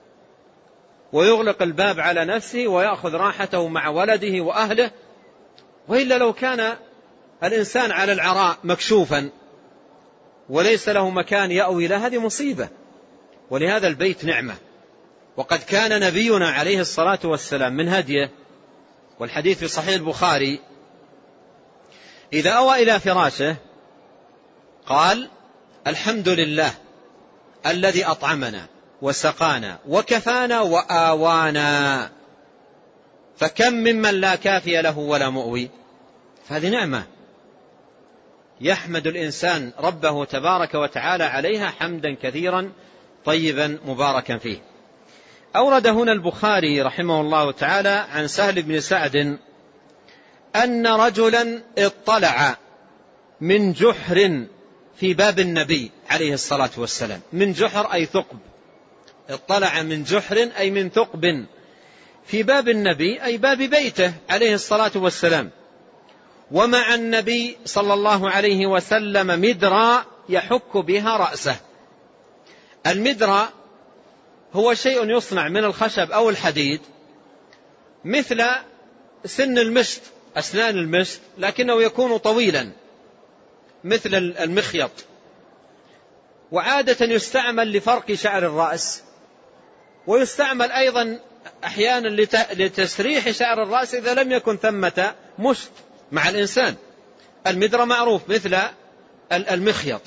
ويغلق الباب على نفسه ويأخذ راحته مع ولده وأهله، وإلا لو كان الإنسان على العراء مكشوفا وليس له مكان يأوي له، هذه مصيبة. ولهذا البيت نعمة. وقد كان نبينا عليه الصلاة والسلام من هديه، والحديث في صحيح البخاري، إذا أوى إلى فراشه قال: الحمد لله الذي أطعمنا وسقانا وكفانا وآوانا. فكم ممن لا كافي له ولا مؤوي. فهذه نعمة يحمد الإنسان ربه تبارك وتعالى عليها حمدا كثيرا طيبا مباركا فيه. أورد هنا البخاري رحمه الله تعالى عن سهل بن سعد أن رجلا اطلع من جحر في باب النبي عليه الصلاة والسلام. من جحر أي ثقب، اطلع من جحر أي من ثقب في باب النبي أي باب بيته عليه الصلاة والسلام، ومع النبي صلى الله عليه وسلم مدرى يحك بها رأسه. المدرى هو شيء يصنع من الخشب أو الحديد مثل سن المشط، أسنان المشط، لكنه يكون طويلا مثل المخيط، وعادة يستعمل لفرق شعر الرأس، ويستعمل أيضا أحيانا لتسريح شعر الرأس إذا لم يكن ثمة مشط مع الإنسان. المدرى معروف مثل المخيط.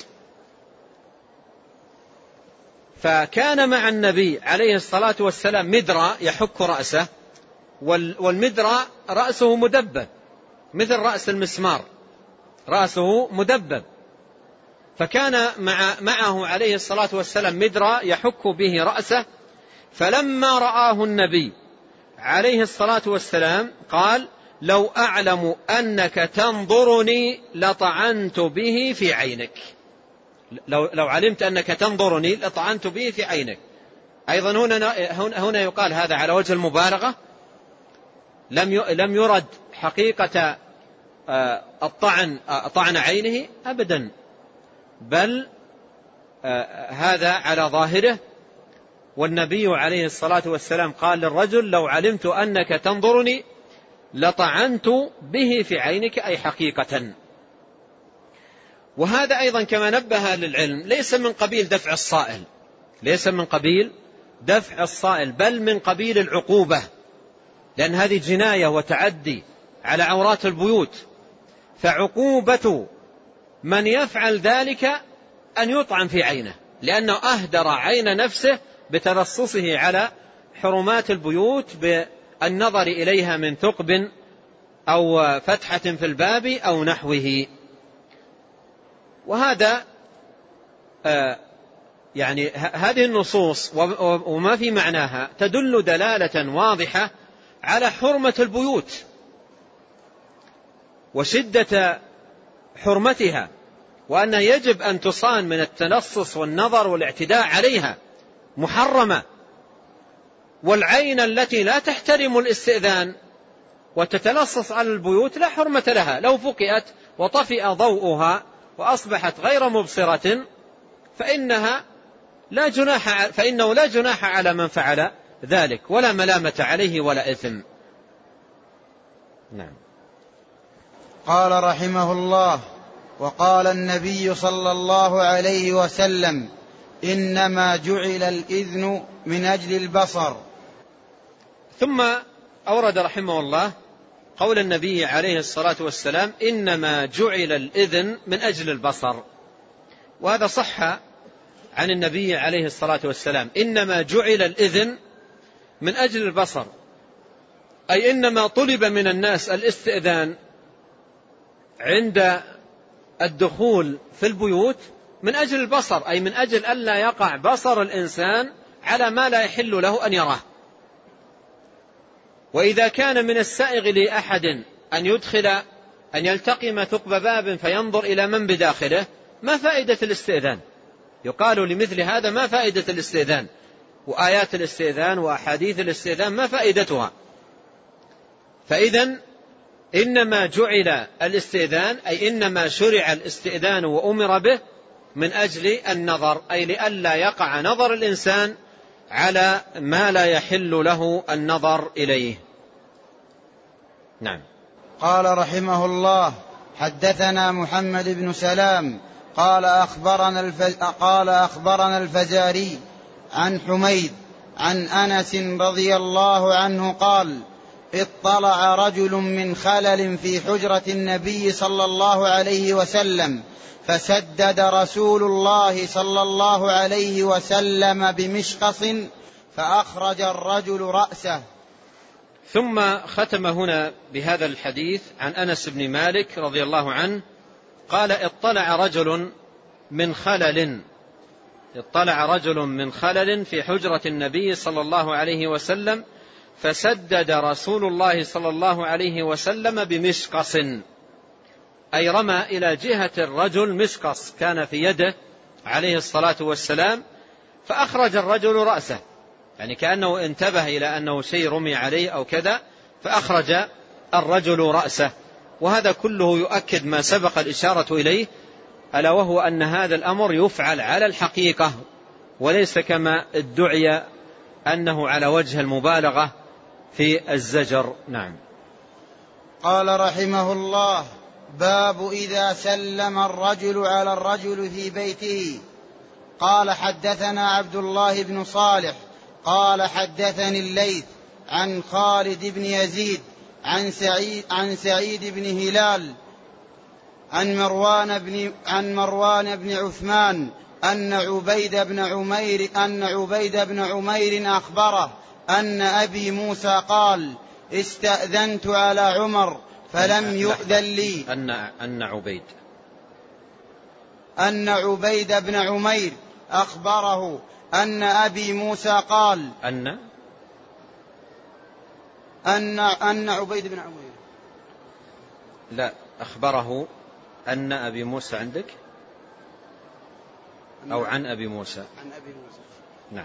فكان مع النبي عليه الصلاة والسلام مدرى يحك رأسه، والمدرى رأسه مدبب مثل رأس المسمار، رأسه مدبب. فكان مع معه عليه الصلاة والسلام مدرى يحك به رأسه، فلما رآه النبي عليه الصلاة والسلام قال: لو أعلم أنك تنظرني لطعنت به في عينك. لو, لو علمت أنك تنظرني لطعنت به في عينك. أيضا هنا, هنا يقال هذا على وجه المبالغة، لم لم يرد حقيقة الطعن طعن عينه أبدا، بل هذا على ظاهره، والنبي عليه الصلاة والسلام قال للرجل: لو علمت أنك تنظرني لطعنت به في عينك، أي حقيقة. وهذا أيضا كما نبه للعلم ليس من قبيل دفع الصائل، ليس من قبيل دفع الصائل بل من قبيل العقوبة، لأن هذه جناية وتعدي على عورات البيوت، فعقوبة من يفعل ذلك أن يطعن في عينه، لأنه أهدر عين نفسه بتلصصه على حرمات البيوت بالنظر إليها من ثقب أو فتحة في الباب أو نحوه. وهذا آه يعني هذه النصوص وما في معناها تدل دلالة واضحة على حرمة البيوت وشدة حرمتها، وأنه يجب أن تصان من التلصص والنظر والاعتداء عليها، محرمة. والعين التي لا تحترم الاستئذان وتتلصص على البيوت لا حرمة لها، لو فقئت وطفئ ضوءها وأصبحت غير مبصرة فإنها لا جناح فإنه لا جناح على من فعل ذلك، ولا ملامة عليه ولا إثم. نعم. قال رحمه الله: وقال النبي صلى الله عليه وسلم: إنما جعل الإذن من أجل البصر. ثم أورد رحمه الله قول النبي عليه الصلاة والسلام: إنما جعل الإذن من أجل البصر. وهذا صح عن النبي عليه الصلاة والسلام، إنما جعل الإذن من أجل البصر، أي إنما طلب من الناس الاستئذان عند الدخول في البيوت من أجل البصر، أي من أجل ألا يقع بصر الإنسان على ما لا يحل له أن يراه. وإذا كان من السائغ لأحد أن يدخل أن يلتقم ثقب باب فينظر إلى من بداخله، ما فائدة الاستئذان؟ يقال لمثل هذا: ما فائدة الاستئذان؟ وآيات الاستئذان وأحاديث الاستئذان ما فائدتها؟ فإذن إنما جعل الاستئذان أي إنما شرع الاستئذان وأمر به من أجل النظر، أي لئلا يقع نظر الإنسان على ما لا يحل له النظر إليه. نعم. قال رحمه الله: حدثنا محمد بن سلام قال أخبرنا, الف... قال أخبرنا الفزاري عن حميد عن أنس رضي الله عنه قال: اطلع رجل من خلل في حجرة النبي صلى الله عليه وسلم فسدد رسول الله صلى الله عليه وسلم بمشقص فأخرج الرجل رأسه. ثم ختم هنا بهذا الحديث عن أنس بن مالك رضي الله عنه قال: اطلع رجل من خلل اطلع رجل من خلل في حجرة النبي صلى الله عليه وسلم فسدد رسول الله صلى الله عليه وسلم بمشقص، أي رمى إلى جهة الرجل مشقص كان في يده عليه الصلاة والسلام، فأخرج الرجل رأسه، يعني كأنه انتبه إلى أنه شيء رمي عليه أو كذا، فأخرج الرجل رأسه. وهذا كله يؤكد ما سبق الإشارة إليه، ألا وهو أن هذا الأمر يفعل على الحقيقة وليس كما ادعي أنه على وجه المبالغة في الزجر. نعم. قال رحمه الله: باب إذا سلم الرجل على الرجل في بيته. قال: حدثنا عبد الله بن صالح قال حدثني الليث عن خالد بن يزيد عن سعيد, عن سعيد بن هلال عن مروان بن, عن مروان بن عثمان أن عبيد بن عمير أن عبيد بن عمير أخبره أن أبي موسى قال: استأذنت على عمر فلم يؤذن لي. أن أن عبيد أن عبيد بن عمير أخبره أن أبي موسى قال: أن أن أن عبيد بن عمير لا أخبره أن أبي موسى عندك أو عن أبي موسى؟ عن أبي موسى. نعم.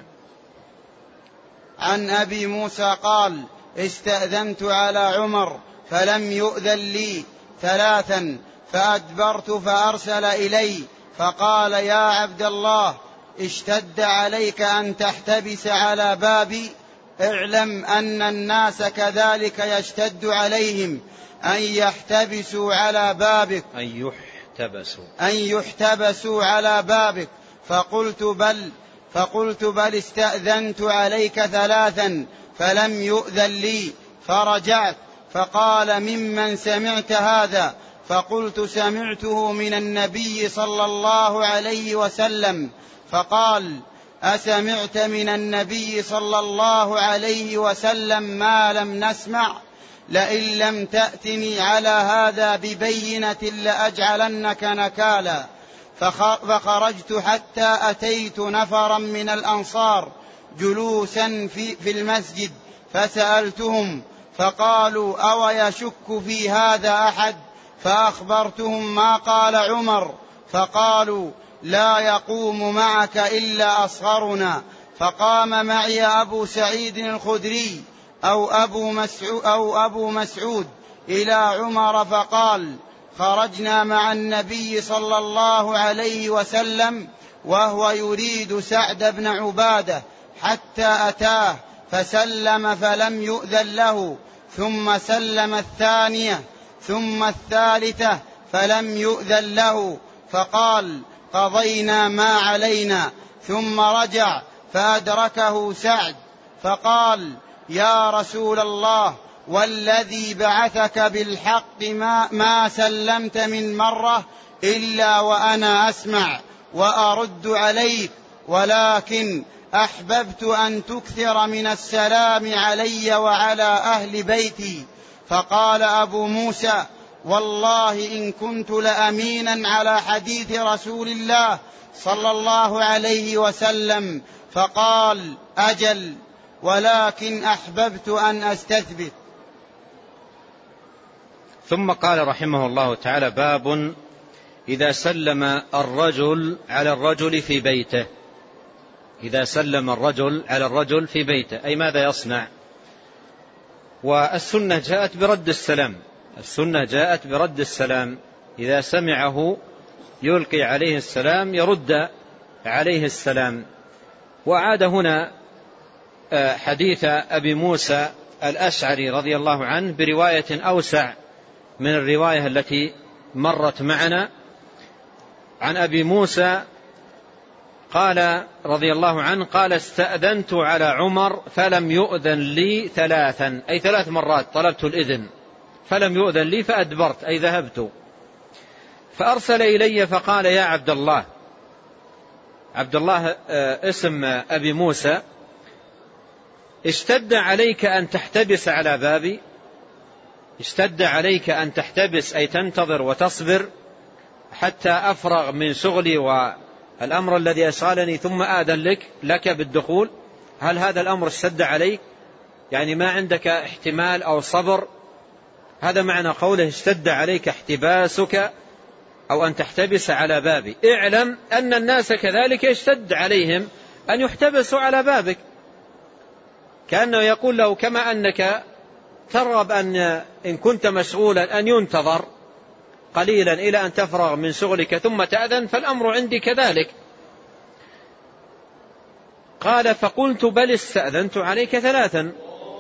عن أبي موسى قال: استأذنت على عمر فلم يؤذن لي ثلاثا فأدبرت فأرسل إلي فقال: يا عبد الله اشتد عليك أن تحتبس على بابي، اعلم أن الناس كذلك يشتد عليهم أن يحتبسوا على بابك أن يحتبسوا أن يحتبسوا على بابك. فقلت بل فقلت بل استأذنت عليك ثلاثا فلم يؤذن لي، فرجعت فقال ممن سمعت هذا؟ فقلت سمعته من النبي صلى الله عليه وسلم. فقال أسمعت من النبي صلى الله عليه وسلم ما لم نسمع؟ لئن لم تأتني على هذا ببينة لأجعلنك نكالا. فخرجت حتى أتيت نفرا من الأنصار جلوسا في, في المسجد فسألتهم فقالوا أو يشك في هذا أحد؟ فأخبرتهم ما قال عمر فقالوا لا يقوم معك إلا أصغرنا. فقام معي أبو سعيد الخدري أو أبو مسعود, أو أبو مسعود إلى عمر فقال خرجنا مع النبي صلى الله عليه وسلم وهو يريد سعد بن عبادة حتى أتاه فسلم فلم يؤذن له، ثم سلم الثانية ثم الثالثة فلم يؤذن له، فقال قضينا ما علينا. ثم رجع فأدركه سعد فقال يا رسول الله والذي بعثك بالحق ما, ما سلمت من مرة إلا وأنا أسمع وأرد عليك، ولكن أحببت أن تكثر من السلام علي وعلى أهل بيتي. فقال أبو موسى والله إن كنت لأمينا على حديث رسول الله صلى الله عليه وسلم. فقال أجل، ولكن أحببت أن أستثبت. ثم قال رحمه الله تعالى باب إذا سلم الرجل على الرجل في بيته. إذا سلم الرجل على الرجل في بيته أي ماذا يصنع؟ والسنة جاءت برد السلام، السنة جاءت برد السلام، إذا سمعه يلقي عليه السلام يرد عليه السلام. وعاد هنا حديث أبي موسى الأشعري رضي الله عنه برواية أوسع من الرواية التي مرت معنا. عن أبي موسى قال رضي الله عنه قال استأذنت على عمر فلم يؤذن لي ثلاثا، أي ثلاث مرات طلبت الإذن فلم يؤذن لي فأدبرت أي ذهبت. فأرسل إلي فقال يا عبد الله، عبد الله اسم أبي موسى، اشتد عليك أن تحتبس على بابي؟ اشتد عليك أن تحتبس أي تنتظر وتصبر حتى أفرغ من شغلي والأمر الذي أشغلني ثم آذن لك لك بالدخول؟ هل هذا الأمر اشتد عليك؟ يعني ما عندك احتمال أو صبر؟ هذا معنى قوله اشتد عليك احتباسك أو أن تحتبس على بابي. اعلم أن الناس كذلك يشتد عليهم أن يحتبسوا على بابك، كأنه يقول له كما أنك ترغب أن إن كنت مشغولا أن ينتظر قليلا إلى أن تفرغ من شغلك ثم تأذن، فالأمر عندي كذلك. قال فقلت بل استأذنت عليك ثلاثا.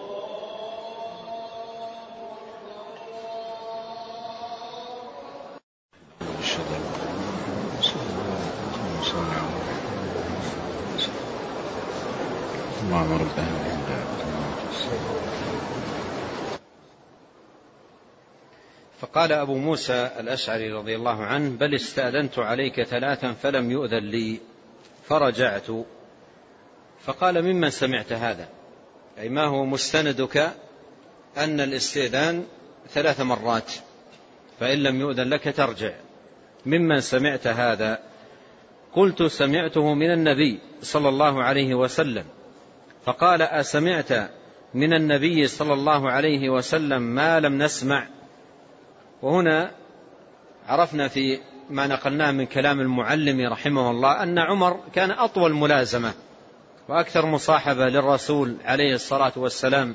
فقال أبو موسى الأشعري رضي الله عنه بل استأذنت عليك ثلاثا فلم يؤذن لي فرجعت. فقال ممن سمعت هذا؟ أي ما هو مستندك أن الاستئذان ثلاث مرات فإن لم يؤذن لك ترجع؟ ممن سمعت هذا؟ قلت سمعته من النبي صلى الله عليه وسلم. فقال أسمعت من النبي صلى الله عليه وسلم ما لم نسمع؟ وهنا عرفنا في ما نقلناه من كلام المعلم رحمه الله أن عمر كان أطول ملازمة وأكثر مصاحبة للرسول عليه الصلاة والسلام،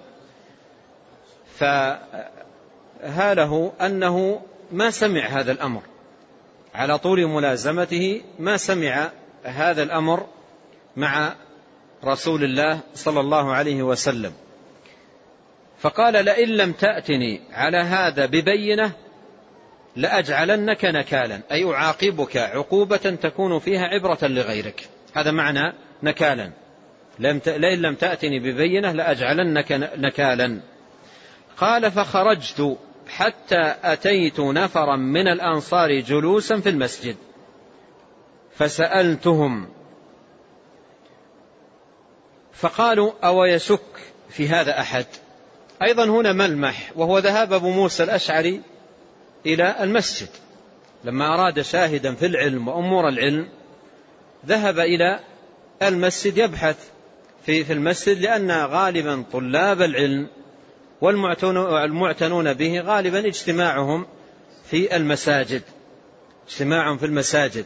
فهاله أنه ما سمع هذا الأمر على طول ملازمته، ما سمع هذا الأمر مع رسول الله صلى الله عليه وسلم، فقال: لئن لم تأتني على هذا ببينة لأجعلنك نكالا، أي أعاقبك عقوبة تكون فيها عبرة لغيرك. هذا معنى نكالا، لئن لم تأتني ببينة لأجعلنك نكالا. قال: فخرجت حتى أتيت نفرا من الأنصار جلوسا في المسجد فسألتهم فقالوا: أو يشك في هذا أحد؟ أيضا هنا ملمح، وهو ذهاب أبو موسى الأشعري إلى المسجد لما أراد شاهدا في العلم وأمور العلم، ذهب إلى المسجد يبحث في في المسجد، لأن غالبا طلاب العلم والمعتنون به غالبا اجتماعهم في المساجد اجتماعهم في المساجد.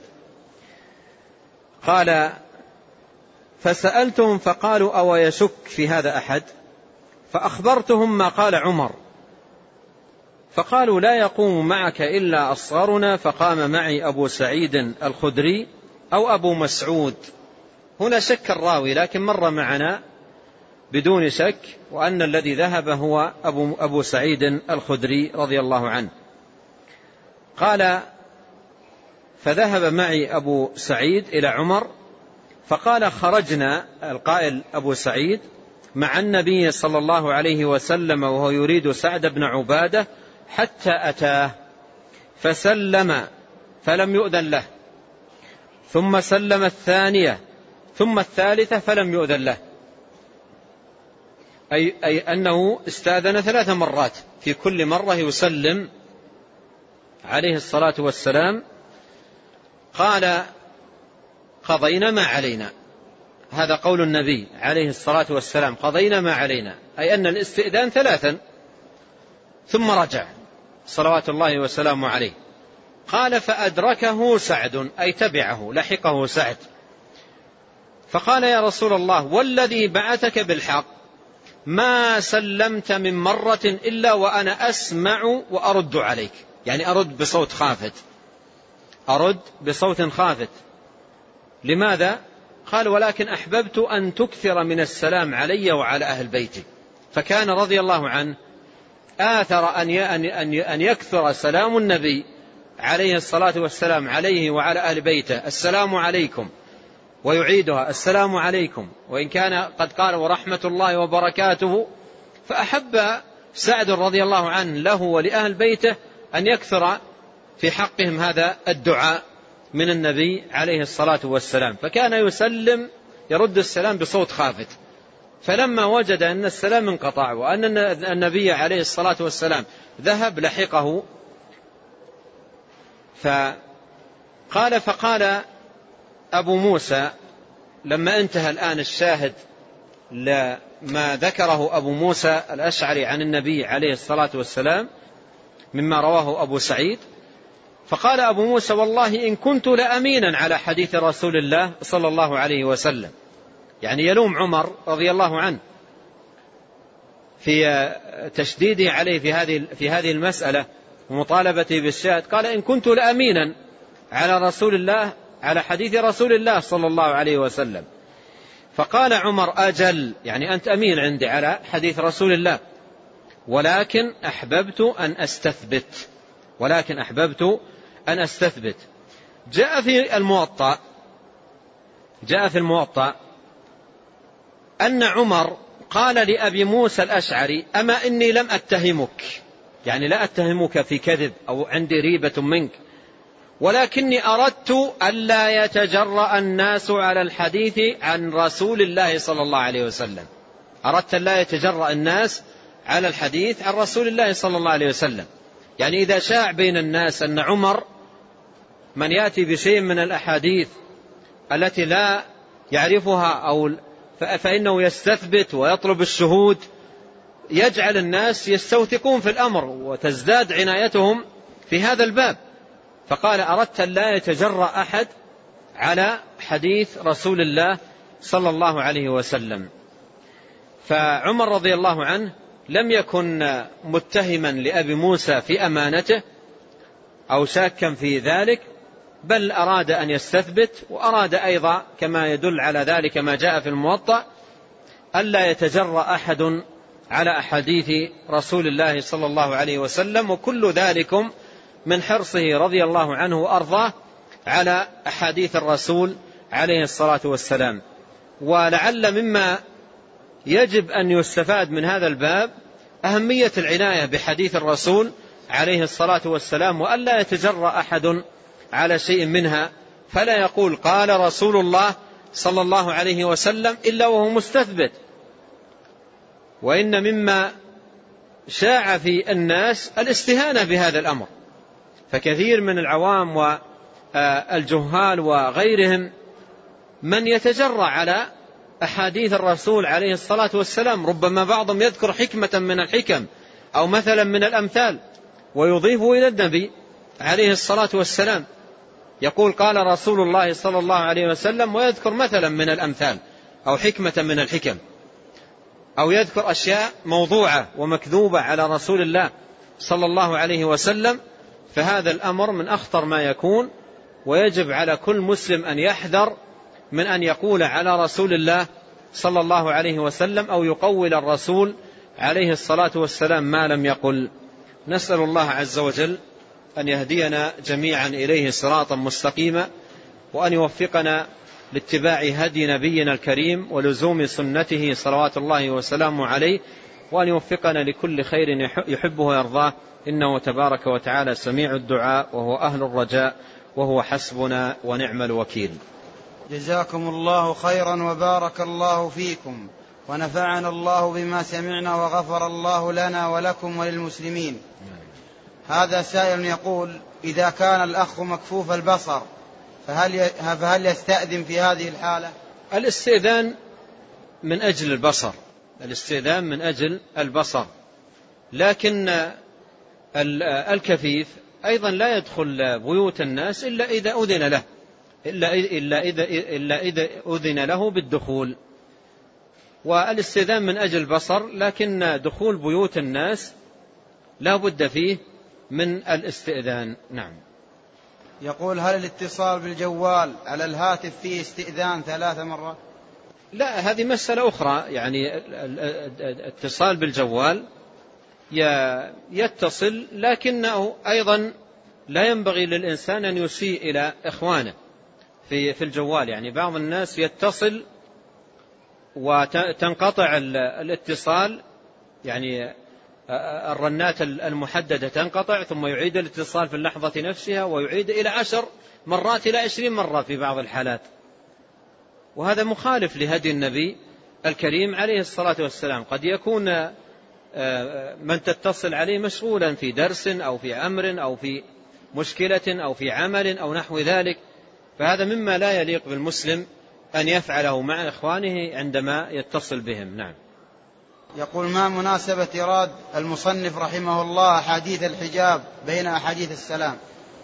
قال: فسألتهم فقالوا: أو يشك في هذا أحد؟ فأخبرتهم ما قال عمر، فقالوا: لا يقوم معك إلا أصغرنا، فقام معي أبو سعيد الخدري أو أبو مسعود. هنا شك الراوي، لكن مر معنا بدون شك، وأن الذي ذهب هو أبو, أبو سعيد الخدري رضي الله عنه. قال: فذهب معي أبو سعيد إلى عمر، فقال: خرجنا، القائل أبو سعيد، مع النبي صلى الله عليه وسلم وهو يريد سعد بن عبادة حتى أتاه فسلم فلم يؤذن له، ثم سلم الثانية، ثم الثالثة فلم يؤذن له، أي, أي أنه استأذن ثلاث مرات، في كل مرة يسلم عليه الصلاة والسلام. قال: قضينا ما علينا. هذا قول النبي عليه الصلاة والسلام: قضينا ما علينا، أي أن الاستئذان ثلاثا، ثم رجع صلوات الله وسلامه عليه. قال: فأدركه سعد، أي تبعه، لحقه سعد، فقال: يا رسول الله، والذي بعثك بالحق ما سلمت من مرة إلا وأنا أسمع وأرد عليك، يعني أرد بصوت خافت، أرد بصوت خافت. لماذا؟ قال: ولكن أحببت أن تكثر من السلام علي وعلى أهل بيتي. فكان رضي الله عنه آثر أن يكثر سلام النبي عليه الصلاة والسلام عليه وعلى أهل بيته: السلام عليكم، ويعيدها: السلام عليكم، وإن كان قد قال: ورحمة الله وبركاته. فأحب سعد رضي الله عنه له ولأهل بيته أن يكثر في حقهم هذا الدعاء من النبي عليه الصلاة والسلام، فكان يسلم يرد السلام بصوت خافت. فلما وجد أن السلام انقطع وأن النبي عليه الصلاة والسلام ذهب لحقه، فقال فقال أبو موسى لما انتهى الآن الشاهد لما ذكره أبو موسى الأشعري عن النبي عليه الصلاة والسلام مما رواه أبو سعيد، فقال أبو موسى: والله إن كنت لأمينا على حديث رسول الله صلى الله عليه وسلم، يعني يلوم عمر رضي الله عنه في تشديده عليه في هذه في هذه المسألة ومطالبته بالشاهد. قال: إن كنت لأمينا على رسول الله على حديث رسول الله صلى الله عليه وسلم. فقال عمر: أجل، يعني أنت أمين عندي على حديث رسول الله، ولكن أحببت أن أستثبت ولكن أحببت أن أستثبت. جاء في الموطأ جاء في الموطأ أن عمر قال لأبي موسى الأشعري: أما إني لم أتهمك، يعني لا أتهمك في كذب أو عندي ريبة منك، ولكني أردت ألا يتجرأ الناس على الحديث عن رسول الله صلى الله عليه وسلم. أردت ألا يتجرأ الناس على الحديث عن رسول الله صلى الله عليه وسلم، يعني إذا شاع بين الناس أن عمر من يأتي بشيء من الأحاديث التي لا يعرفها أو فإنه يستثبت ويطلب الشهود، يجعل الناس يستوثقون في الأمر وتزداد عنايتهم في هذا الباب. فقال: أردت أن لا يتجرأ أحد على حديث رسول الله صلى الله عليه وسلم. فعمر رضي الله عنه لم يكن متهما لأبي موسى في أمانته أو شاكا في ذلك، بل أراد أن يستثبت، وأراد أيضا كما يدل على ذلك ما جاء في الموطأ ألا يتجرأ أحد على أحاديث رسول الله صلى الله عليه وسلم، وكل ذلكم من حرصه رضي الله عنه وأرضاه على أحاديث الرسول عليه الصلاة والسلام. ولعل مما يجب أن يستفاد من هذا الباب أهمية العناية بحديث الرسول عليه الصلاة والسلام، وألا يتجرأ أحد على شيء منها، فلا يقول قال رسول الله صلى الله عليه وسلم إلا وهو مستثبت. وإن مما شاع في الناس الاستهانة بهذا الأمر، فكثير من العوام والجهال وغيرهم من يتجرأ على أحاديث الرسول عليه الصلاة والسلام، ربما بعضهم يذكر حكمة من الحكم أو مثلا من الأمثال ويضيفه إلى النبي عليه الصلاة والسلام، يقول قال رسول الله صلى الله عليه وسلم ويذكر مثلا من الأمثال أو حكمة من الحكم، أو يذكر أشياء موضوعة ومكذوبة على رسول الله صلى الله عليه وسلم. فهذا الأمر من أخطر ما يكون، ويجب على كل مسلم أن يحذر من أن يقول على رسول الله صلى الله عليه وسلم أو يقول الرسول عليه الصلاة والسلام ما لم يقل. نسأل الله عز وجل أن يهدينا جميعا إليه صراطا مستقيما، وأن يوفقنا لاتباع هدي نبينا الكريم ولزوم سنته صلوات الله وسلامه عليه، وأن يوفقنا لكل خير يحبه ويرضاه، إنه تبارك وتعالى سميع الدعاء وهو أهل الرجاء وهو حسبنا ونعم الوكيل. جزاكم الله خيرا وبارك الله فيكم، ونفعنا الله بما سمعنا، وغفر الله لنا ولكم وللمسلمين. هذا سائل يقول: إذا كان الأخ مكفوف البصر فهل فهل يستأذن في هذه الحالة؟ الاستئذان من أجل البصر، الاستئذان من أجل البصر، لكن الكفيف أيضا لا يدخل بيوت الناس إلا إذا أذن له، إلا إلا إذا إلا إذا أذن له بالدخول. والاستئذان من أجل البصر، لكن دخول بيوت الناس لا بد فيه من الاستئذان. نعم. يقول: هل الاتصال بالجوال على الهاتف فيه استئذان ثلاث مرات؟ لا، هذه مسألة أخرى. يعني الاتصال بالجوال يتصل، لكنه أيضا لا ينبغي للإنسان أن يسيء إلى إخوانه في في الجوال. يعني بعض الناس يتصل وتنقطع الاتصال، يعني الرنات المحددة تنقطع، ثم يعيد الاتصال في اللحظة نفسها، ويعيد إلى عشر مرات إلى عشرين مرة في بعض الحالات، وهذا مخالف لهدي النبي الكريم عليه الصلاة والسلام. قد يكون من تتصل عليه مشغولا في درس أو في أمر أو في مشكلة أو في عمل أو نحو ذلك، فهذا مما لا يليق بالمسلم أن يفعله مع إخوانه عندما يتصل بهم. نعم. يقول: ما مناسبة إيراد المصنف رحمه الله أحاديث الحجاب بين أحاديث السلام؟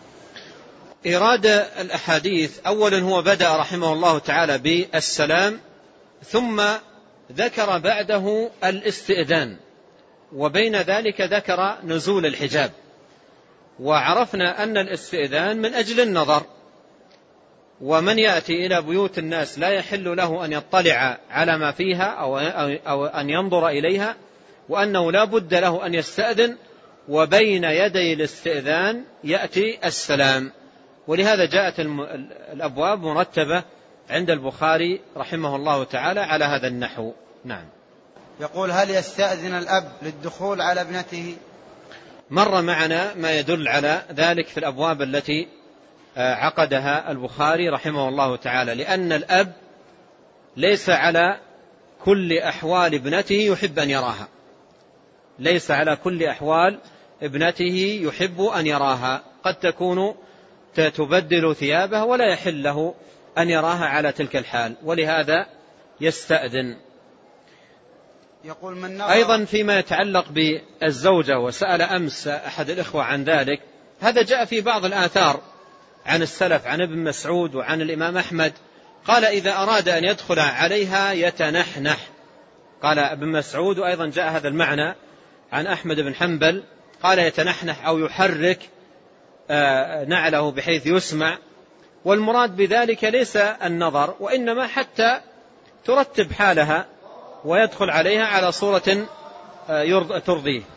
إيراد الأحاديث، أولا هو بدأ رحمه الله تعالى بالسلام، ثم ذكر بعده الاستئذان، وبين ذلك ذكر نزول الحجاب. وعرفنا أن الاستئذان من أجل النظر، ومن يأتي إلى بيوت الناس لا يحل له أن يطلع على ما فيها أو أن ينظر إليها، وأنه لا بد له أن يستأذن، وبين يدي الاستئذان يأتي السلام. ولهذا جاءت الأبواب مرتبة عند البخاري رحمه الله تعالى على هذا النحو. نعم. يقول: هل يستأذن الأب للدخول على ابنته؟ مر معنا ما يدل على ذلك في الأبواب التي عقدها البخاري رحمه الله تعالى، لأن الأب ليس على كل أحوال ابنته يحب أن يراها، ليس على كل أحوال ابنته يحب أن يراها، قد تكون تبدل ثيابها ولا يحل له أن يراها على تلك الحال، ولهذا يستأذن. يقول: من نظر أيضا فيما يتعلق بالزوجة، وسأل أمس أحد الإخوة عن ذلك، هذا جاء في بعض الآثار عن السلف، عن ابن مسعود وعن الإمام أحمد، قال: إذا أراد أن يدخل عليها يتنحنح. قال ابن مسعود، وأيضا جاء هذا المعنى عن أحمد بن حنبل، قال يتنحنح أو يحرك نعله بحيث يسمع والمراد بذلك ليس النظر، وإنما حتى ترتب حالها ويدخل عليها على صورة ترضيه.